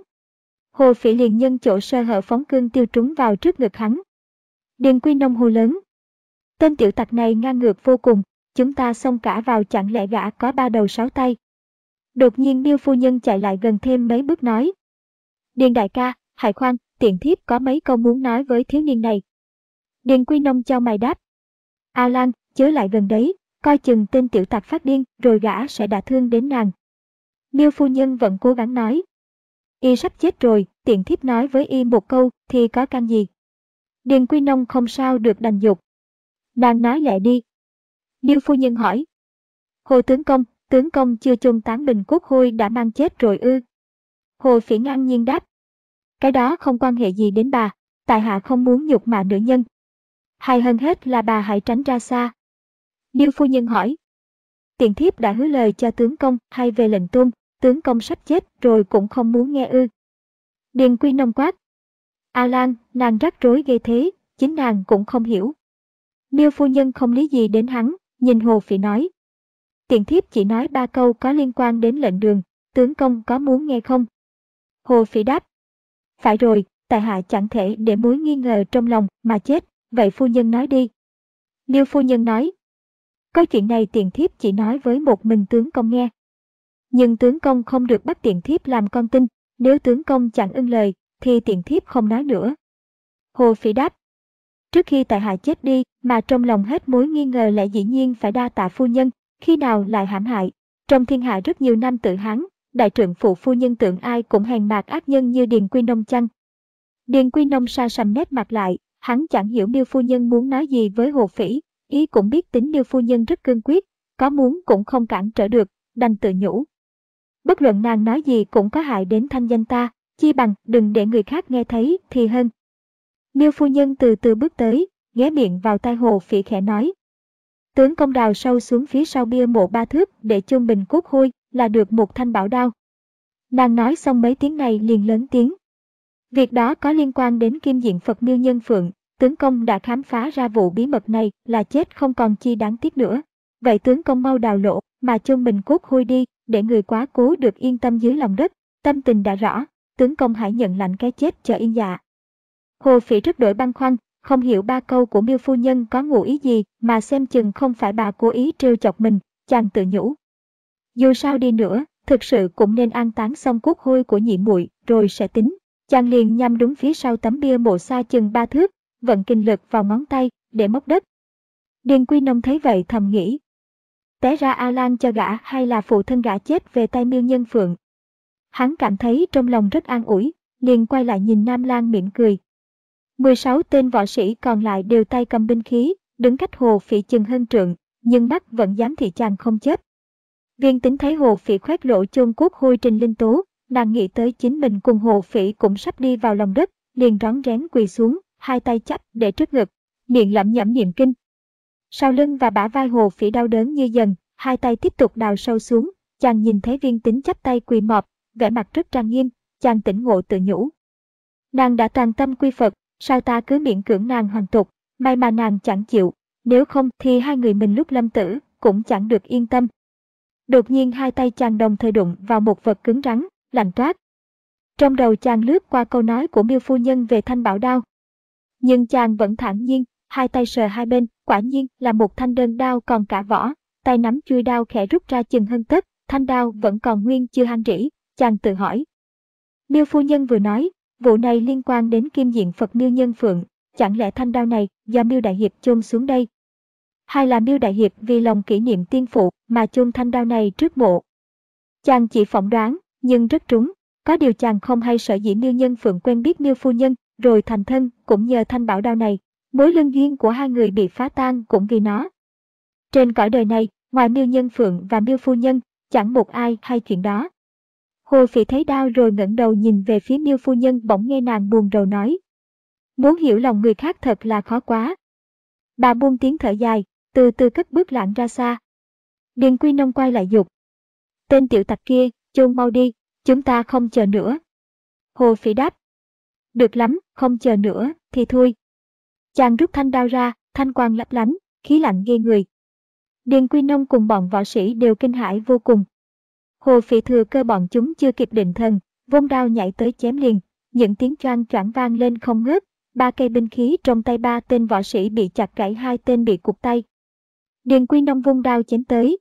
Hồ Phỉ liền nhân chỗ sơ hở phóng cương tiêu trúng vào trước ngực hắn. Điền Quy Nông hô lớn. Tên tiểu tặc này ngang ngược vô cùng, chúng ta xông cả vào chẳng lẽ gã có ba đầu sáu tay. Đột nhiên Miêu phu nhân chạy lại gần thêm mấy bước nói. Điền đại ca, hãy khoan, tiện thiếp có mấy câu muốn nói với thiếu niên này. Điền Quy Nông cho mày đáp. A Lan, chớ lại gần đấy, coi chừng tên tiểu tặc phát điên rồi gã sẽ đả thương đến nàng. Miêu phu nhân vẫn cố gắng nói. Y sắp chết rồi, tiện thiếp nói với y một câu thì có can gì. Điền Quy Nông không sao được đành dục. Nàng nói lẹ đi. Miêu phu nhân hỏi. Hồ tướng công, tướng công chưa chôn tán bình cốt hôi đã mang chết rồi ư? Hồ Phỉ ngang nhiên đáp. Cái đó không quan hệ gì đến bà, tại hạ không muốn nhục mạ nữ nhân. Hay hơn hết là bà hãy tránh ra xa. Miêu phu nhân hỏi. Tiện thiếp đã hứa lời cho tướng công hay về lệnh tôn, tướng công sắp chết rồi cũng không muốn nghe ư. Điền Quy Nông quát. A Lan, nàng rắc rối ghê thế, chính nàng cũng không hiểu. Miêu phu nhân không lý gì đến hắn, nhìn Hồ Phỉ nói. Tiện thiếp chỉ nói ba câu có liên quan đến lệnh đường, tướng công có muốn nghe không? Hồ Phỉ đáp. Phải rồi, tại hạ chẳng thể để mối nghi ngờ trong lòng mà chết, vậy phu nhân nói đi. Miêu phu nhân nói. Câu chuyện này tiện thiếp chỉ nói với một mình tướng công nghe. Nhưng tướng công không được bắt tiện thiếp làm con tin, nếu tướng công chẳng ưng lời, thì tiện thiếp không nói nữa. Hồ Phỉ đáp. Trước khi tại hạ chết đi, mà trong lòng hết mối nghi ngờ lại dĩ nhiên phải đa tạ phu nhân, khi nào lại hãm hại. Trong thiên hạ rất nhiều nam tử hán, đại trượng phụ phu nhân tưởng ai cũng hèn mạt ác nhân như Điền Quy Nông chăng? Điền Quy Nông sa sầm nét mặt lại, hắn chẳng hiểu Miêu phu nhân muốn nói gì với Hồ Phỉ, ý cũng biết tính Miêu phu nhân rất cương quyết, có muốn cũng không cản trở được, đành tự nhủ. Bất luận nàng nói gì cũng có hại đến thanh danh ta, chi bằng đừng để người khác nghe thấy thì hơn. Miêu phu nhân từ từ bước tới, ghé miệng vào tai Hồ Phỉ khẽ nói. Tướng công đào sâu xuống phía sau bia mộ ba thước để chôn bình cốt hôi là được một thanh bảo đao. Nàng nói xong mấy tiếng này liền lớn tiếng. Việc đó có liên quan đến kim diện Phật Miêu Nhân Phượng, tướng công đã khám phá ra vụ bí mật này là chết không còn chi đáng tiếc nữa. Vậy tướng công mau đào lỗ mà chôn bình cốt hôi đi, để người quá cố được yên tâm dưới lòng đất. Tâm tình đã rõ, tướng công hãy nhận lãnh cái chết cho yên dạ. Hồ Phỉ rất đổi băn khoăn, không hiểu ba câu của Miêu phu nhân có ngụ ý gì, mà xem chừng không phải bà cố ý trêu chọc mình, chàng tự nhủ. Dù sao đi nữa, thực sự cũng nên an táng xong cốt hôi của nhị muội rồi sẽ tính. Chàng liền nhằm đúng phía sau tấm bia mộ xa chừng ba thước, vận kinh lực vào ngón tay để móc đất. Điền Quy Nông thấy vậy thầm nghĩ. Té ra A Lan cho gã hay là phụ thân gã chết về tay Miêu Nhân Phượng. Hắn cảm thấy trong lòng rất an ủi, liền quay lại nhìn Nam Lan mỉm cười. mười sáu tên võ sĩ còn lại đều tay cầm binh khí, đứng cách Hồ Phỉ chừng hơn trượng, nhưng mắt vẫn dám thị chàng không chết. Viên Tính thấy Hồ Phỉ khoét lỗ chôn cốt hôi Trình Linh Tố, nàng nghĩ tới chính mình cùng Hồ Phỉ cũng sắp đi vào lòng đất, liền rón rén quỳ xuống, hai tay chắp để trước ngực, miệng lẩm nhẩm niệm kinh. Sau lưng và bả vai Hồ Phỉ đau đớn như dần, hai tay tiếp tục đào sâu xuống, chàng nhìn thấy Viên Tính chắp tay quỳ mọp, vẻ mặt rất trang nghiêm, chàng tỉnh ngộ tự nhủ. Nàng đã toàn tâm quy Phật, sao ta cứ miễn cưỡng nàng hoàn tục, may mà nàng chẳng chịu, nếu không thì hai người mình lúc lâm tử cũng chẳng được yên tâm. Đột nhiên hai tay chàng đồng thời đụng vào một vật cứng rắn, lạnh toát. Trong đầu chàng lướt qua câu nói của Miêu phu nhân về thanh bảo đao. Nhưng chàng vẫn thản nhiên, hai tay sờ hai bên, quả nhiên là một thanh đơn đao còn cả vỏ, tay nắm chuôi đao khẽ rút ra chừng hơn tấc, thanh đao vẫn còn nguyên chưa han rỉ, chàng tự hỏi. Miêu phu nhân vừa nói, vụ này liên quan đến kim diện Phật Miêu Nhân Phượng, chẳng lẽ thanh đao này do Miêu đại hiệp chôn xuống đây? Hay là Miêu đại hiệp vì lòng kỷ niệm tiên phụ mà chôn thanh đao này trước mộ? Chàng chỉ phỏng đoán, nhưng rất trúng, có điều chàng không hay sở dĩ Miêu Nhân Phượng quen biết Miêu phu nhân, rồi thành thân cũng nhờ thanh bảo đao này, mối lương duyên của hai người bị phá tan cũng vì nó. Trên cõi đời này, ngoài Miêu Nhân Phượng và Miêu phu nhân, chẳng một ai hay chuyện đó. Hồ Phỉ thấy đau rồi ngẩng đầu nhìn về phía Miêu phu nhân, bỗng nghe nàng buồn rầu nói. Muốn hiểu lòng người khác thật là khó quá. Bà buông tiếng thở dài, từ từ cất bước lảng ra xa. Điền Quy Nông quay lại giục. Tên tiểu tặc kia, chôn mau đi, chúng ta không chờ nữa. Hồ Phỉ đáp. Được lắm, không chờ nữa, thì thôi. Chàng rút thanh đao ra, thanh quang lấp lánh, khí lạnh ghê người. Điền Quy Nông cùng bọn võ sĩ đều kinh hãi vô cùng. Hồ Phỉ thừa cơ bọn chúng chưa kịp định thần, vung đao nhảy tới chém liền, những tiếng choang choảng vang lên không ngớt, ba cây binh khí trong tay ba tên võ sĩ bị chặt gãy, hai tên bị cụt tay. Điền Quy Nông vung đao chém tới.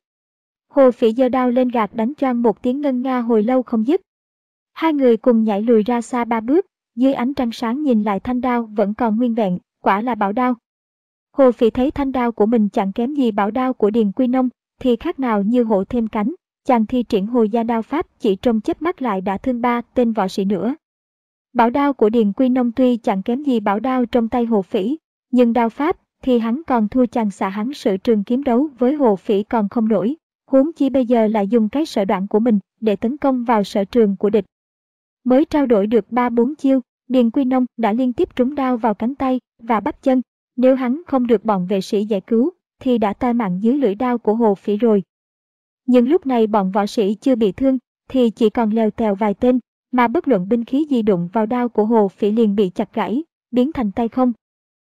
Hồ Phỉ giơ đao lên gạt đánh choang một tiếng ngân nga hồi lâu không dứt. Hai người cùng nhảy lùi ra xa ba bước, dưới ánh trăng sáng nhìn lại thanh đao vẫn còn nguyên vẹn, quả là bảo đao. Hồ Phỉ thấy thanh đao của mình chẳng kém gì bảo đao của Điền Quy Nông, thì khác nào như hổ thêm cánh. Chàng thi triển hồi gia đao pháp chỉ trong chớp mắt lại đã thương ba tên võ sĩ nữa. Bảo đao của Điền Quy Nông tuy chẳng kém gì bảo đao trong tay Hồ Phỉ, nhưng đao pháp thì hắn còn thua, chàng xạ hắn sử trường kiếm đấu với Hồ Phỉ còn không nổi, huống chi bây giờ lại dùng cái sở đoạn của mình để tấn công vào sở trường của địch. Mới trao đổi được ba bốn chiêu, Điền Quy Nông đã liên tiếp trúng đao vào cánh tay và bắp chân, nếu hắn không được bọn vệ sĩ giải cứu thì đã tai mạng dưới lưỡi đao của Hồ Phỉ rồi. Nhưng lúc này bọn võ sĩ chưa bị thương thì chỉ còn lèo tèo vài tên, mà bất luận binh khí gì đụng vào đao của Hồ Phỉ liền bị chặt gãy, biến thành tay không.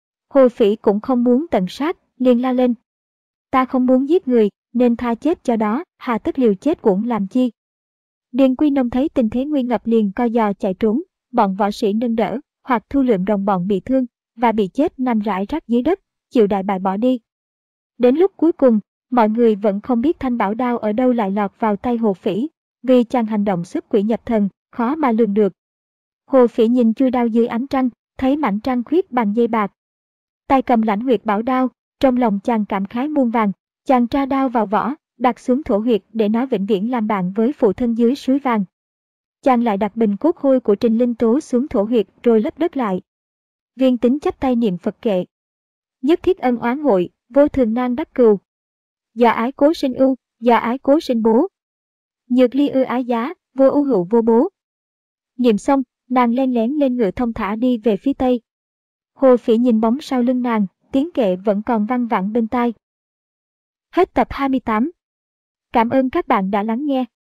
Hồ Phỉ cũng không muốn tận sát, liền la lên. Ta không muốn giết người, nên tha chết cho đó, hà tất liều chết uổng làm chi. Điền Quy Nông thấy tình thế nguy ngập liền co giò chạy trốn, bọn võ sĩ nâng đỡ, hoặc thu lượm đồng bọn bị thương và bị chết nằm rải rác dưới đất, chịu đại bại bỏ đi. Đến lúc cuối cùng, mọi người vẫn không biết thanh bảo đao ở đâu lại lọt vào tay Hồ Phỉ, vì chàng hành động xuất quỷ nhập thần, khó mà lường được. Hồ Phỉ nhìn chui đao dưới ánh trăng, thấy mảnh trăng khuyết bằng dây bạc. Tay cầm lãnh huyệt bảo đao, trong lòng chàng cảm khái muôn vàng, chàng tra đao vào vỏ, đặt xuống thổ huyệt để nó vĩnh viễn làm bạn với phụ thân dưới suối vàng. Chàng lại đặt bình cốt hôi của Trình Linh Tố xuống thổ huyệt rồi lấp đất lại. Viên Tính chắp tay niệm Phật kệ. Nhất thiết ân oán hội, vô thường nan đắc cừu. Do ái cố sinh ưu, do ái cố sinh bố. Nhược ly ư ái giá, vô ưu hữu vô bố. Niệm xong, nàng len lén lên ngựa thông thả đi về phía tây. Hồ Phỉ nhìn bóng sau lưng nàng, tiếng kệ vẫn còn văng vẳng bên tai. Hết tập hai mươi tám. Cảm ơn các bạn đã lắng nghe.